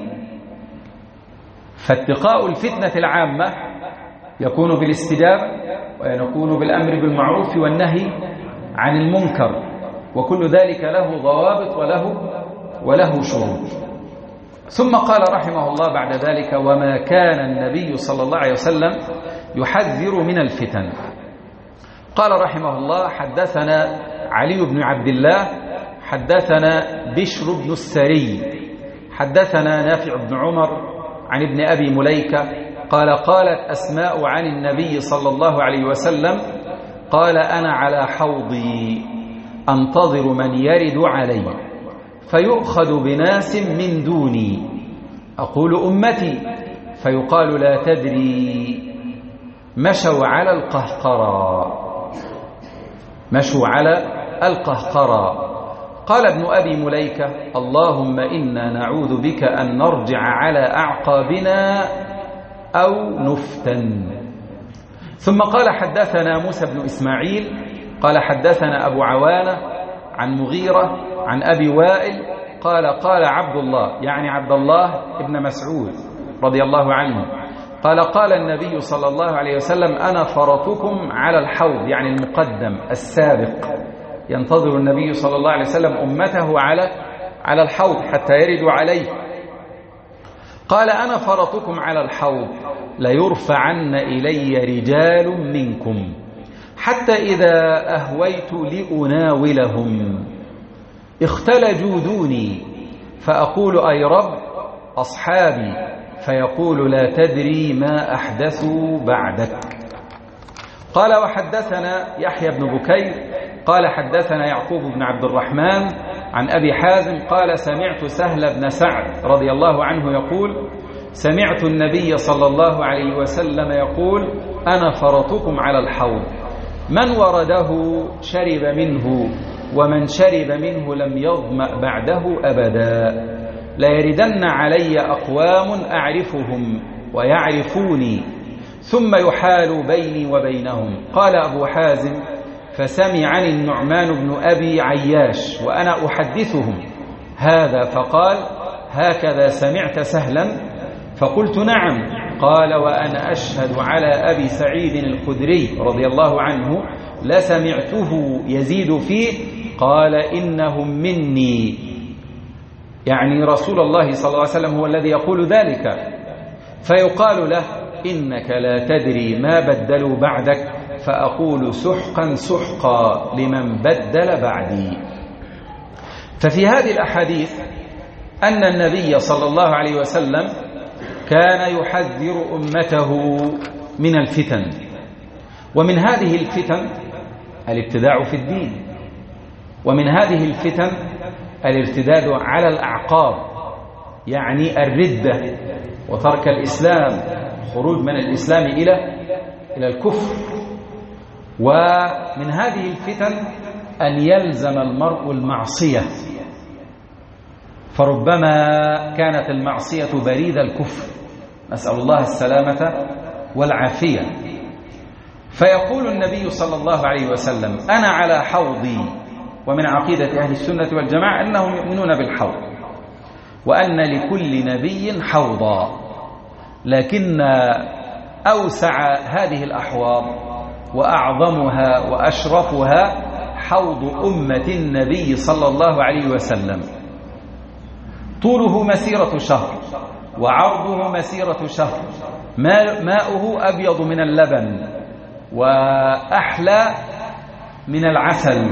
فاتقاء الفتنة العامة يكون بالاستجابة، ويكون بالأمر بالمعروف والنهي عن المنكر، وكل ذلك له ضوابط وله وله شروط. ثم قال رحمه الله بعد ذلك وما كان النبي صلى الله عليه وسلم يحذر من الفتن. قال رحمه الله حدثنا علي بن عبد الله حدثنا بشر بن السري حدثنا نافع بن عمر عن ابن أبي مليكة قال قالت أسماء عن النبي صلى الله عليه وسلم قال أنا على حوضي أنتظر من يرد علي فيؤخذ بناس من دوني أقول أمتي فيقال لا تدري مشوا على القهقرى، مشوا على القهقرى. قال ابن أبي مليكة: اللهم إنا نعوذ بك أن نرجع على أعقابنا أو نفتن. ثم قال: حدثنا موسى بن إسماعيل قال حدثنا أبو عوانة عن مغيرة عن أبي وائل قال: قال عبد الله، يعني عبد الله ابن مسعود رضي الله عنه، قال: قال النبي صلى الله عليه وسلم: أنا فرطكم على الحوض، يعني المقدم السابق، ينتظر النبي صلى الله عليه وسلم أمته على على الحوض حتى يردوا عليه. قال: أنا فرطكم على الحوض ليرفعن إلي رجال منكم حتى إذا أهويت لأناولهم اختلجوا دوني فأقول: أي رب أصحابي، فيقول: لا تدري ما أحدثوا بعدك. قال: وحدثنا يحيى بن بكير قال حدثنا يعقوب بن عبد الرحمن عن أبي حازم قال: سمعت سهل بن سعد رضي الله عنه يقول: سمعت النبي صلى الله عليه وسلم يقول: أنا فرطكم على الحوض، من ورده شرب منه، ومن شرب منه لم يظمأ بعده أبدا، لا يردن علي أقوام أعرفهم ويعرفوني ثم يحال بيني وبينهم. قال أبو حازم: فسمعني النعمان بن أبي عياش وأنا أحدثهم هذا فقال: هكذا سمعت سهلا؟ فقلت: نعم. قال: وأنا أشهد على أبي سعيد الخدري رضي الله عنه لسمعته يزيد فيه، قال: إنهم مني، يعني رسول الله صلى الله عليه وسلم هو الذي يقول ذلك. فيقال له: إنك لا تدري ما بدلوا بعدك، فأقول: سحقا سحقا لمن بدل بعدي. ففي هذه الأحاديث أن النبي صلى الله عليه وسلم كان يحذر أمته من الفتن، ومن هذه الفتن الابتداع في الدين، ومن هذه الفتن الارتداد على الأعقاب، يعني الردة وترك الإسلام، خروج من الإسلام إلى إلى الكفر. ومن هذه الفتن أن يلزم المرء المعصية، فربما كانت المعصية بريد الكفر، نسأل الله السلامة والعافية. فيقول النبي صلى الله عليه وسلم: أنا على حوضي. ومن عقيدة أهل السنة والجماعة أنهم يؤمنون بالحوض، وأن لكل نبي حوضا، لكن أوسع هذه الأحواض وأعظمها وأشرفها حوض أمة النبي صلى الله عليه وسلم، طوله مسيرة شهر وعرضه مسيرة شهر، ماؤه أبيض من اللبن وأحلى من العسل،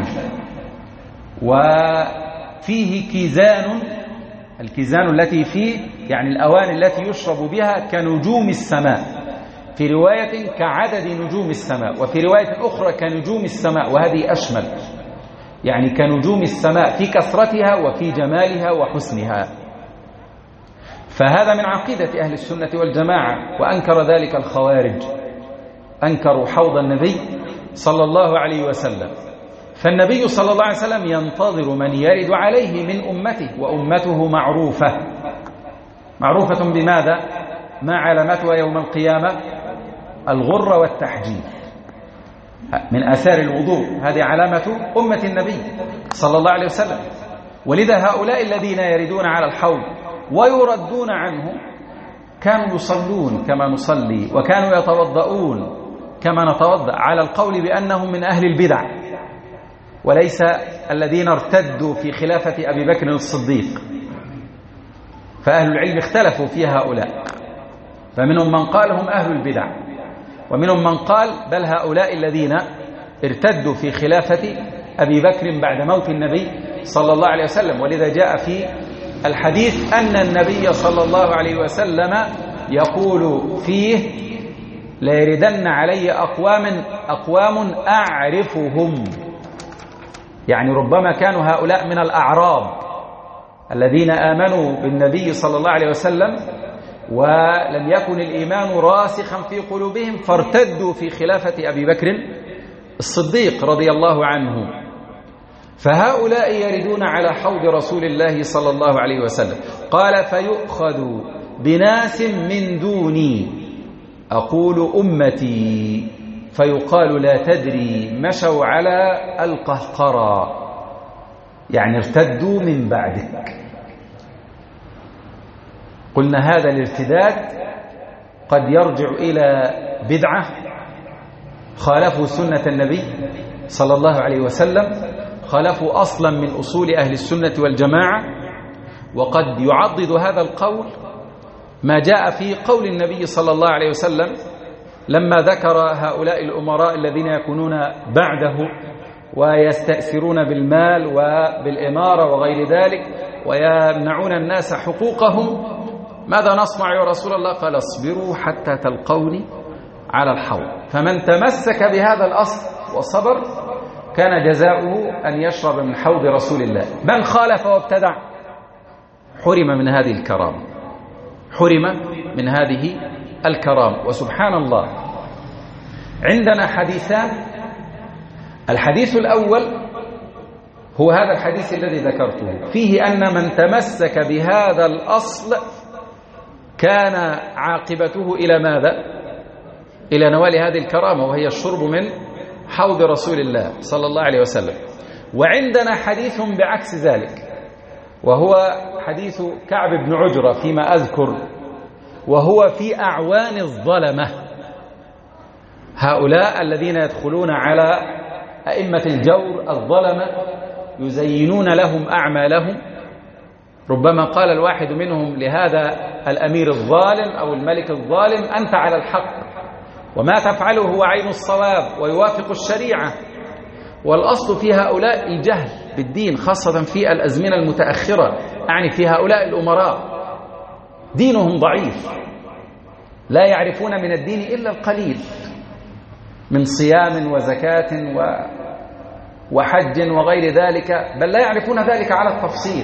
وفيه كيزان، الكيزان التي فيه يعني الأواني التي يشرب بها كنجوم السماء، في رواية كعدد نجوم السماء، وفي رواية أخرى كنجوم السماء، وهذه أشمل، يعني كنجوم السماء في كثرتها وفي جمالها وحسنها. فهذا من عقيدة أهل السنة والجماعة، وأنكر ذلك الخوارج، أنكروا حوض النبي صلى الله عليه وسلم. فالنبي صلى الله عليه وسلم ينتظر من يرد عليه من أمته، وأمته معروفة، معروفة بماذا؟ ما علامتها يوم القيامة؟ الغر والتحجيل، من آثار الوضوء، هذه علامة أمة النبي صلى الله عليه وسلم. ولذا هؤلاء الذين يردون على الحوض ويردون عنه كانوا يصلون كما نصلي، وكانوا يتوضؤون كما نتوضأ، على القول بأنهم من أهل البدع، وليس الذين ارتدوا في خلافة أبي بكر الصديق. فأهل العلم اختلفوا في هؤلاء، فمنهم من قال هم أهل البدع، ومنهم من قال بل هؤلاء الذين ارتدوا في خلافة أبي بكر بعد موت النبي صلى الله عليه وسلم. ولذا جاء في الحديث أن النبي صلى الله عليه وسلم يقول فيه: ليردن علي أقوام أقوام أعرفهم، يعني ربما كانوا هؤلاء من الأعراب الذين آمنوا بالنبي صلى الله عليه وسلم ولم يكن الإيمان راسخا في قلوبهم فارتدوا في خلافة أبي بكر الصديق رضي الله عنه. فهؤلاء يردون على حوض رسول الله صلى الله عليه وسلم. قال فيؤخذ بناس من دوني أقول أمتي فيقال لا تدري مشوا على القهقرى، يعني ارتدوا من بعدك. قلنا هذا الارتداد قد يرجع إلى بدعة، خالفوا سنة النبي صلى الله عليه وسلم، خالفوا أصلا من أصول أهل السنة والجماعة. وقد يعضد هذا القول ما جاء في قول النبي صلى الله عليه وسلم لما ذكر هؤلاء الأمراء الذين يكونون بعده ويستأثرون بالمال وبالإمارة وغير ذلك ويمنعون الناس حقوقهم. ماذا نصنع يا رسول الله؟ قال اصبروا حتى تلقوني على الحوض. فمن تمسك بهذا الأصل وصبر كان جزاؤه أن يشرب من حوض رسول الله. من خالف وابتدع حرم من هذه الكرامة، حرم من هذه الكرامة. وسبحان الله عندنا حديثان. الحديث الأول هو هذا الحديث الذي ذكرته، فيه أن من تمسك بهذا الأصل كان عاقبته إلى ماذا؟ إلى نوال هذه الكرامة، وهي الشرب من حوض رسول الله صلى الله عليه وسلم. وعندنا حديث بعكس ذلك، وهو حديث كعب بن عجرة فيما أذكر، وهو في أعوان الظلمة، هؤلاء الذين يدخلون على أئمة الجور الظلمة يزينون لهم أعمالهم. ربما قال الواحد منهم لهذا الأمير الظالم أو الملك الظالم أنت على الحق، وما تفعله هو عين الصواب ويوافق الشريعة. والأصل في هؤلاء الجهل بالدين، خاصة في الأزمنة المتأخرة، يعني في هؤلاء الأمراء دينهم ضعيف، لا يعرفون من الدين إلا القليل من صيام وزكاة وحج وغير ذلك، بل لا يعرفون ذلك على التفصيل.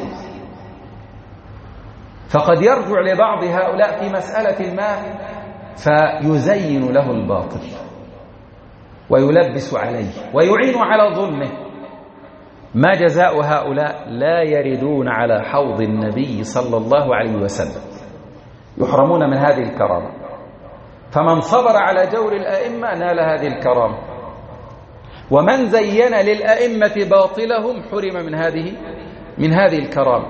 فقد يرجع لبعض هؤلاء في مسألة ما فيزين له الباطل ويلبس عليه ويعين على ظلمه. ما جزاء هؤلاء؟ لا يردون على حوض النبي صلى الله عليه وسلم، يحرمون من هذه الكرامة. فمن صبر على جور الأئمة نال هذه الكرامة، ومن زين للأئمة باطلهم حرم من هذه من هذه الكرامة.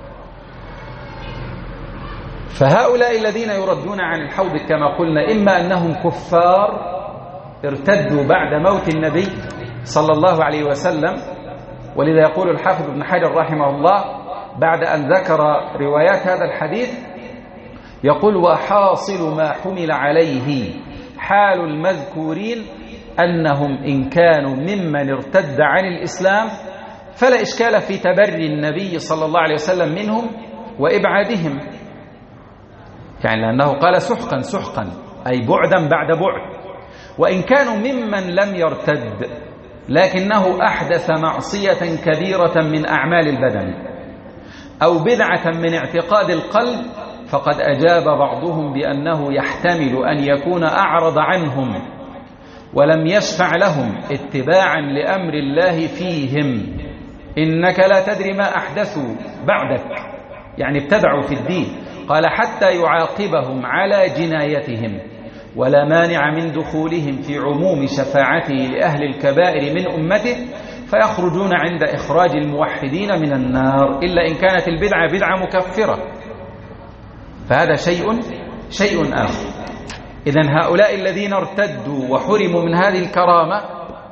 فهؤلاء الذين يردون عن الحوض كما قلنا إما أنهم كفار ارتدوا بعد موت النبي صلى الله عليه وسلم، ولذا يقول الحافظ ابن حجر رحمه الله بعد أن ذكر روايات هذا الحديث يقول وحاصل ما حمل عليه حال المذكورين أنهم إن كانوا ممن ارتد عن الإسلام فلا إشكال في تبري النبي صلى الله عليه وسلم منهم وإبعادهم، يعني لأنه قال سحقا سحقا أي بعدا بعد بعد. وإن كانوا ممن لم يرتد لكنه أحدث معصية كبيرة من أعمال البدن أو بدعة من اعتقاد القلب فقد أجاب بعضهم بأنه يحتمل أن يكون أعرض عنهم ولم يشفع لهم اتباعا لأمر الله فيهم، إنك لا تدري ما أحدثوا بعدك، يعني ابتدعوا في الدين. قال حتى يعاقبهم على جنايتهم، ولا مانع من دخولهم في عموم شفاعته لأهل الكبائر من أمته فيخرجون عند إخراج الموحدين من النار، إلا إن كانت البدعة بدعة مكفرة، فهذا شيء شيء آخر. إذن هؤلاء الذين ارتدوا وحرموا من هذه الكرامة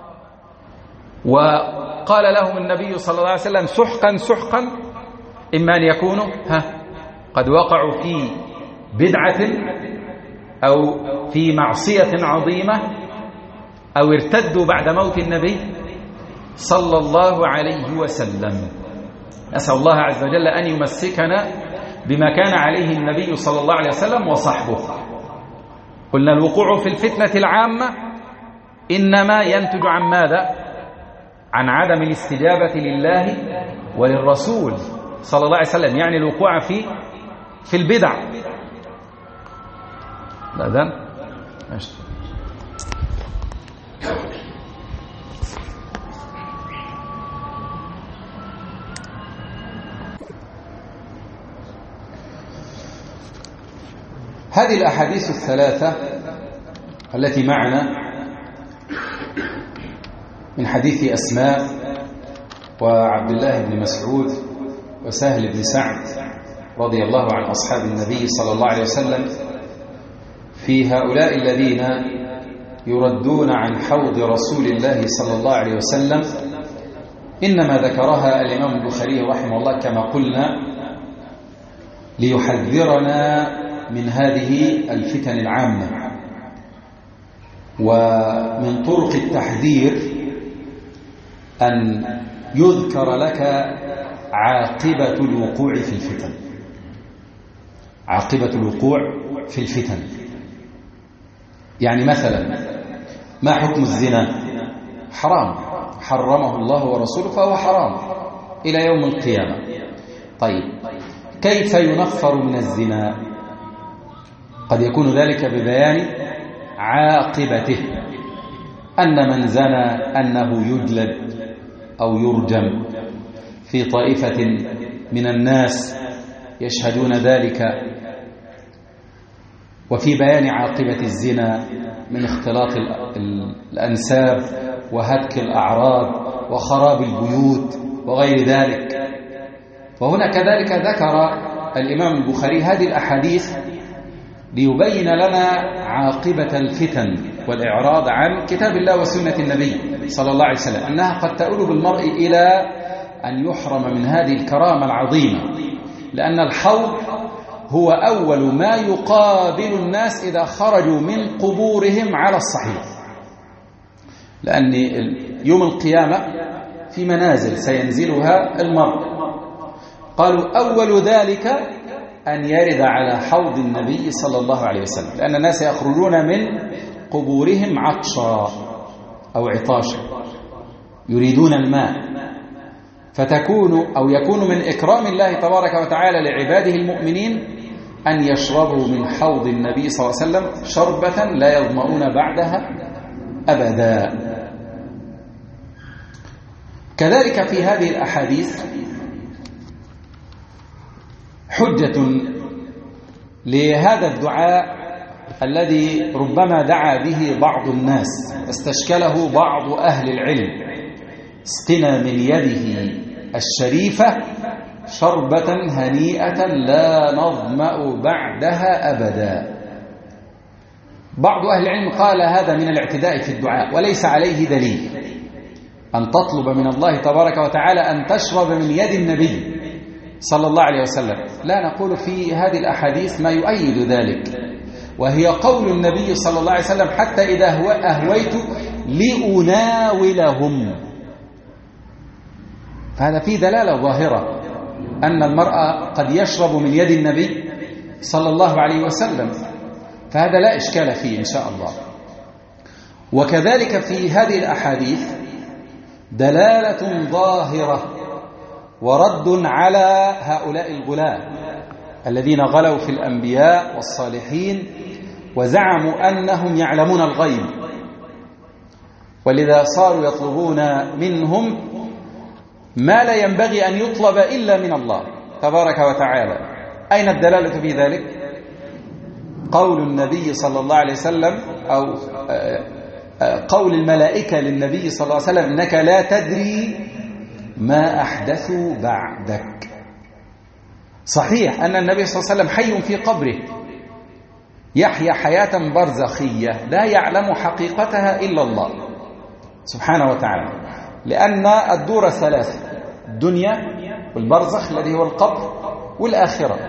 وقال لهم النبي صلى الله عليه وسلم سحقا سحقا، إما أن يكونوا ها قد وقعوا في بدعة أو في معصية عظيمة أو ارتدوا بعد موت النبي صلى الله عليه وسلم. أسأل الله عز وجل أن يمسكنا بما كان عليه النبي صلى الله عليه وسلم وصحبه. قلنا الوقوع في الفتنة العامة إنما ينتج عن ماذا؟ عن عدم الاستجابة لله وللرسول صلى الله عليه وسلم، يعني الوقوع في في البدع. الأذان ماشي. هذه الأحاديث الثلاثة التي معنا من حديث أسماء وعبد الله بن مسعود وسهل بن سعد رضي الله عن أصحاب النبي صلى الله عليه وسلم في هؤلاء الذين يردون عن حوض رسول الله صلى الله عليه وسلم، إنما ذكرها الإمام البخاري رحمه الله كما قلنا ليحذرنا من هذه الفتن العامة. ومن طرق التحذير أن يذكر لك عاقبة الوقوع في الفتن، عاقبة الوقوع في الفتن. يعني مثلا ما حكم الزنا؟ حرام، حرمه الله ورسوله فهو حرام إلى يوم القيامة. طيب كيف ينفر من الزنا؟ قد يكون ذلك ببيان عاقبته، أن من زنى أنه يجلد أو يرجم، في طائفة من الناس يشهدون ذلك. وفي بيان عاقبة الزنا من اختلاط الأنساب وهتك الأعراض وخراب البيوت وغير ذلك. وهنا كذلك ذكر الإمام البخاري هذه الأحاديث ليبين لنا عاقبة الفتن والإعراض عن كتاب الله وسنة النبي صلى الله عليه وسلم، أنها قد تؤول بالمرء إلى أن يحرم من هذه الكرامة العظيمة، لأن الحوض هو أول ما يقابل الناس إذا خرجوا من قبورهم على الصحيح. لأن يوم القيامة في منازل سينزلها المرء، قالوا أول ذلك أن يرد على حوض النبي صلى الله عليه وسلم، لأن الناس يخرجون من قبورهم عطشا أو عطاشا يريدون الماء، فتكون أو يكون من إكرام الله تبارك وتعالى لعباده المؤمنين أن يشربوا من حوض النبي صلى الله عليه وسلم شربة لا يظمؤون بعدها أبدا. كذلك في هذه الأحاديث حجة لهذا الدعاء الذي ربما دعا به بعض الناس استشكله بعض أهل العلم: اسقنا من يده الشريفة شربة هنيئة لا نظمأ بعدها أبدا. بعض أهل العلم قال هذا من الاعتداء في الدعاء وليس عليه دليل، أن تطلب من الله تبارك وتعالى أن تشرب من يد النبي صلى الله عليه وسلم. لا نقول في هذه الأحاديث ما يؤيد ذلك، وهي قول النبي صلى الله عليه وسلم: حتى إذا أهويت لأناولهم. فهذا فيه دلالة ظاهرة أن المرأة قد يشرب من يد النبي صلى الله عليه وسلم، فهذا لا إشكال فيه إن شاء الله. وكذلك في هذه الأحاديث دلالة ظاهرة ورد على هؤلاء الغلاة الذين غلوا في الأنبياء والصالحين وزعموا أنهم يعلمون الغيب، ولذا صاروا يطلبون منهم ما لا ينبغي أن يطلب إلا من الله تبارك وتعالى. أين الدلالة في ذلك؟ قول النبي صلى الله عليه وسلم أو قول الملائكة للنبي صلى الله عليه وسلم: إنك لا تدري ما أحدثوا بعدك. صحيح أن النبي صلى الله عليه وسلم حي في قبره يحيا حياة برزخية لا يعلم حقيقتها إلا الله سبحانه وتعالى، لأن الدور الثلاثة: الدنيا والبرزخ الذي هو القبر والآخرة،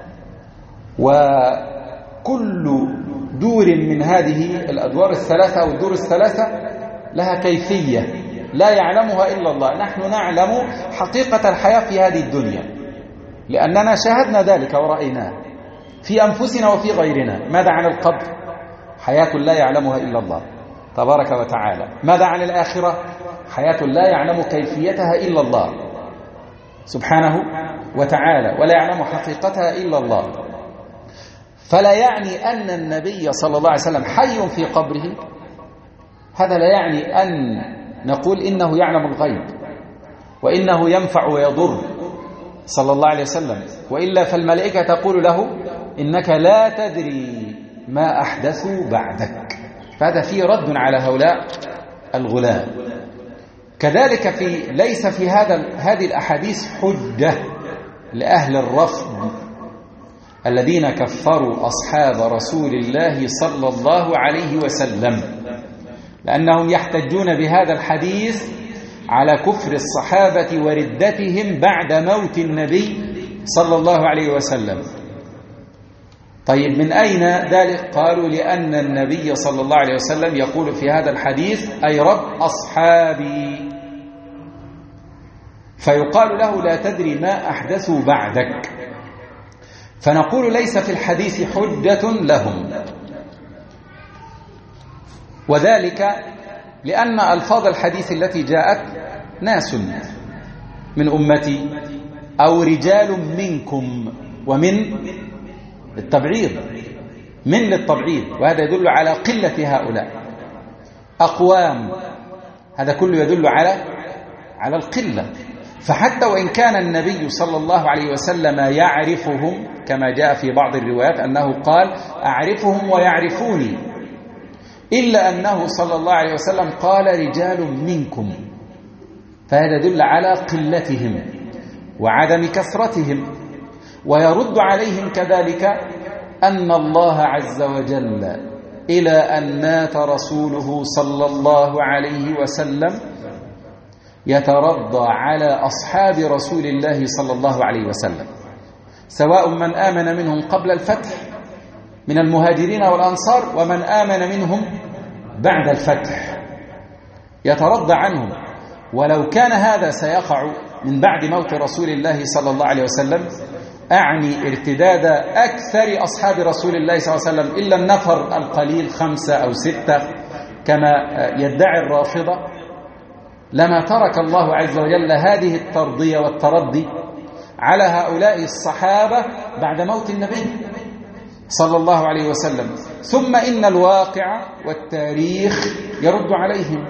وكل دور من هذه الأدوار الثلاثة أو الدور الثلاثة لها كيفية لا يعلمها إلا الله. نحن نعلم حقيقة الحياة في هذه الدنيا لأننا شاهدنا ذلك ورأيناه في أنفسنا وفي غيرنا. ماذا عن القبر؟ حياة لا يعلمها إلا الله تبارك وتعالى. ماذا عن الآخرة؟ حياة لا يعلم كيفيتها إلا الله سبحانه وتعالى ولا يعلم حقيقتها إلا الله. فلا يعني أن النبي صلى الله عليه وسلم حي في قبره، هذا لا يعني أن نقول إنه يعلم الغيب وإنه ينفع ويضر صلى الله عليه وسلم، وإلا فالملائكة تقول له إنك لا تدري ما أحدثوا بعدك. فهذا فيه رد على هؤلاء الغلاة. كذلك في ليس في هذا هذه الأحاديث حجة لأهل الرفض الذين كفروا أصحاب رسول الله صلى الله عليه وسلم، لأنهم يحتجون بهذا الحديث على كفر الصحابة وردتهم بعد موت النبي صلى الله عليه وسلم. طيب من أين ذلك؟ قالوا لأن النبي صلى الله عليه وسلم يقول في هذا الحديث أي رب أصحابي، فيقال له لا تدري ما أحدثوا بعدك. فنقول ليس في الحديث حجة لهم، وذلك لأن ألفاظ الحديث التي جاءت ناس من أمتي أو رجال منكم، ومن التبعيض، من للتبعيض، وهذا يدل على قلة هؤلاء. أقوام، هذا كله يدل على على القلة. فحتى وإن كان النبي صلى الله عليه وسلم يعرفهم كما جاء في بعض الروايات أنه قال أعرفهم ويعرفوني، إلا أنه صلى الله عليه وسلم قال رجال منكم، فهذا يدل على قلتهم وعدم كثرتهم. ويرد عليهم كذلك أن الله عز وجل إلى أن مات رسوله صلى الله عليه وسلم يترضى على أصحاب رسول الله صلى الله عليه وسلم، سواء من آمن منهم قبل الفتح من المهاجرين والأنصار ومن آمن منهم بعد الفتح، يترضى عنهم. ولو كان هذا سيقع من بعد موت رسول الله صلى الله عليه وسلم، أعني ارتداد أكثر أصحاب رسول الله صلى الله عليه وسلم إلا النفر القليل خمسة أو ستة كما يدعي الرافضة، لما ترك الله عز وجل هذه الترضية والتردي على هؤلاء الصحابة بعد موت النبي صلى الله عليه وسلم. ثم إن الواقع والتاريخ يرد عليهم،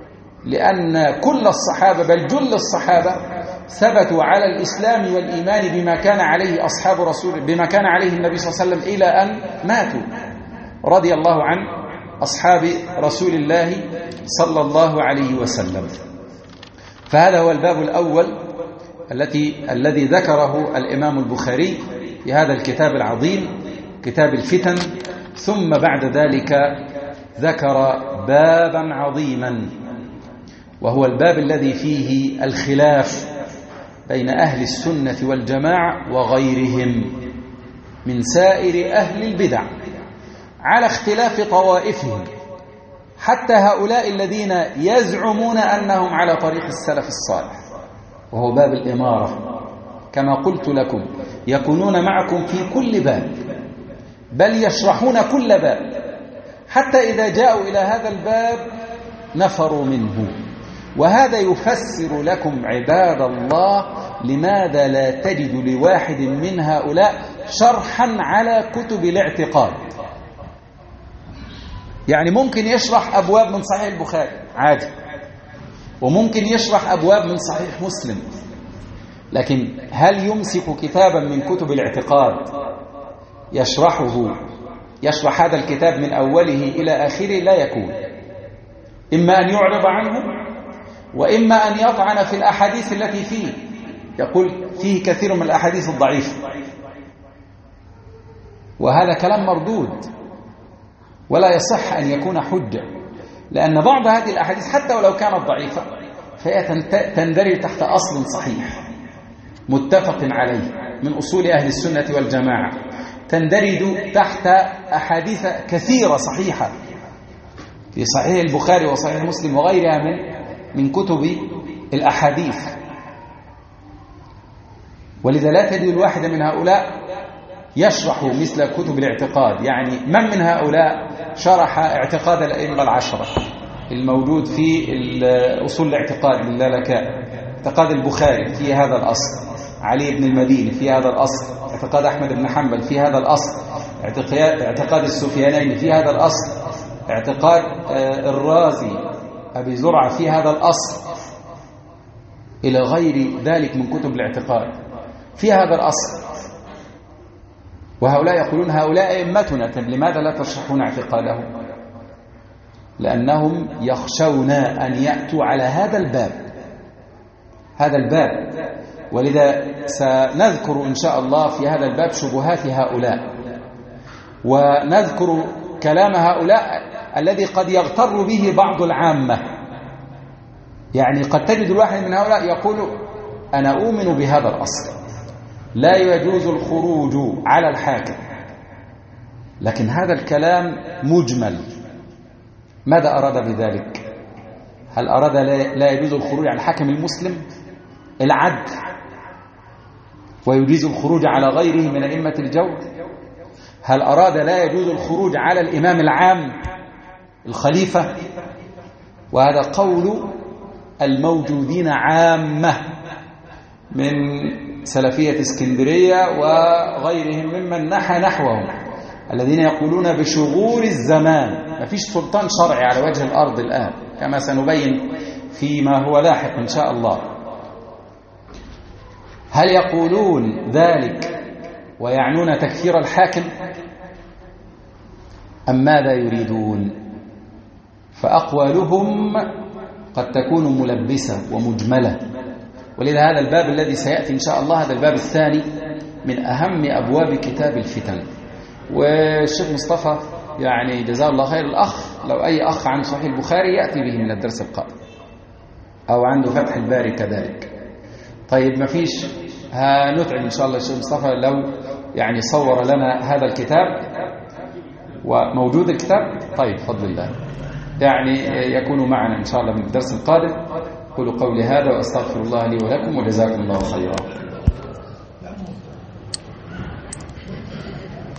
لأن كل الصحابة بل جل الصحابة ثبتوا على الإسلام والإيمان بما كان عليه أصحاب رسول بما كان عليه النبي صلى الله عليه وسلم إلى أن ماتوا، رضي الله عن أصحاب رسول الله صلى الله عليه وسلم. فهذا هو الباب الأول التي الذي ذكره الإمام البخاري في هذا الكتاب العظيم، كتاب الفتن. ثم بعد ذلك ذكر بابا عظيما، وهو الباب الذي فيه الخلاف بين أهل السنة والجماعة وغيرهم من سائر أهل البدع على اختلاف طوائفهم، حتى هؤلاء الذين يزعمون أنهم على طريق السلف الصالح، وهو باب الإمارة. كما قلت لكم يكونون معكم في كل باب، بل يشرحون كل باب، حتى إذا جاءوا إلى هذا الباب نفروا منه. وهذا يفسر لكم عباد الله لماذا لا تجد لواحد من هؤلاء شرحا على كتب الاعتقاد. يعني ممكن يشرح أبواب من صحيح البخاري عادي، وممكن يشرح أبواب من صحيح مسلم، لكن هل يمسك كتابا من كتب الاعتقاد يشرحه يشرح هذا الكتاب من أوله إلى آخره؟ لا يكون. إما أن يعرض عنه، وإما أن يطعن في الأحاديث التي فيه، يقول فيه كثير من الأحاديث الضعيفة، وهذا كلام مردود ولا يصح أن يكون حجة، لأن بعض هذه الأحاديث حتى ولو كانت ضعيفة فهي تندرج تحت أصل صحيح متفق عليه من أصول أهل السنة والجماعة، تندرج تحت أحاديث كثيرة صحيحة في صحيح البخاري وصحيح مسلم وغيرها من من كتب الأحاديث. ولذا لا تجد الواحد من هؤلاء يشرح مثل كتب الاعتقاد. يعني من من هؤلاء شرح اعتقاد الأئمة العشرة الموجود في أصول الاعتقاد للالكاء؟ اعتقاد البخاري في هذا الأصل، علي بن المديني في هذا الأصل، اعتقاد أحمد بن حنبل في هذا الأصل، اعتقاد السفيانين في هذا الأصل، اعتقاد الرازي أبي زرعة في هذا الأصل، إلى غير ذلك من كتب الاعتقاد في هذا الأصل. وهؤلاء يقولون هؤلاء أئمتنا، لماذا لا تشرحون اعتقادهم؟ لأنهم يخشون أن يأتوا على هذا الباب هذا الباب ولذا سنذكر إن شاء الله في هذا الباب شبهات هؤلاء، ونذكر كلام هؤلاء الذي قد يغتر به بعض العامة. يعني قد تجد الواحد من هؤلاء يقول أنا أؤمن بهذا الأصل، لا يجوز الخروج على الحاكم، لكن هذا الكلام مجمل. ماذا أراد بذلك؟ هل أراد لا يجوز الخروج على الحاكم المسلم العدل ويجيز الخروج على غيره من أئمة الجور؟ هل أراد لا يجوز الخروج على الإمام العام الخليفة؟ وهذا قول الموجودين عامة من سلفية اسكندرية وغيرهم ممن نحى نحوهم، الذين يقولون بشغور الزمان، ما فيش سلطان شرعي على وجه الأرض الآن كما سنبين فيما هو لاحق إن شاء الله. هل يقولون ذلك ويعنون تكفير الحاكم أم ماذا يريدون؟ فأقوالهم قد تكون ملبسة ومجملة، ولذا هذا الباب الذي سيأتي إن شاء الله هذا الباب الثاني من أهم أبواب كتاب الفتن. والشيخ مصطفى يعني جزاه الله خير، الأخ لو أي أخ عن صحيح البخاري يأتي به من الدرس القادم، أو عنده فتح الباري كذلك. طيب ما فيش، هنتعب إن شاء الله الشيخ مصطفى لو يعني صور لنا هذا الكتاب وموجود الكتاب. طيب بفضل الله يعني يكون معنا إن شاء الله من الدرس القادم. قولوا قولي هذا وأستغفر الله لي ولكم، وجزاكم الله خيرا.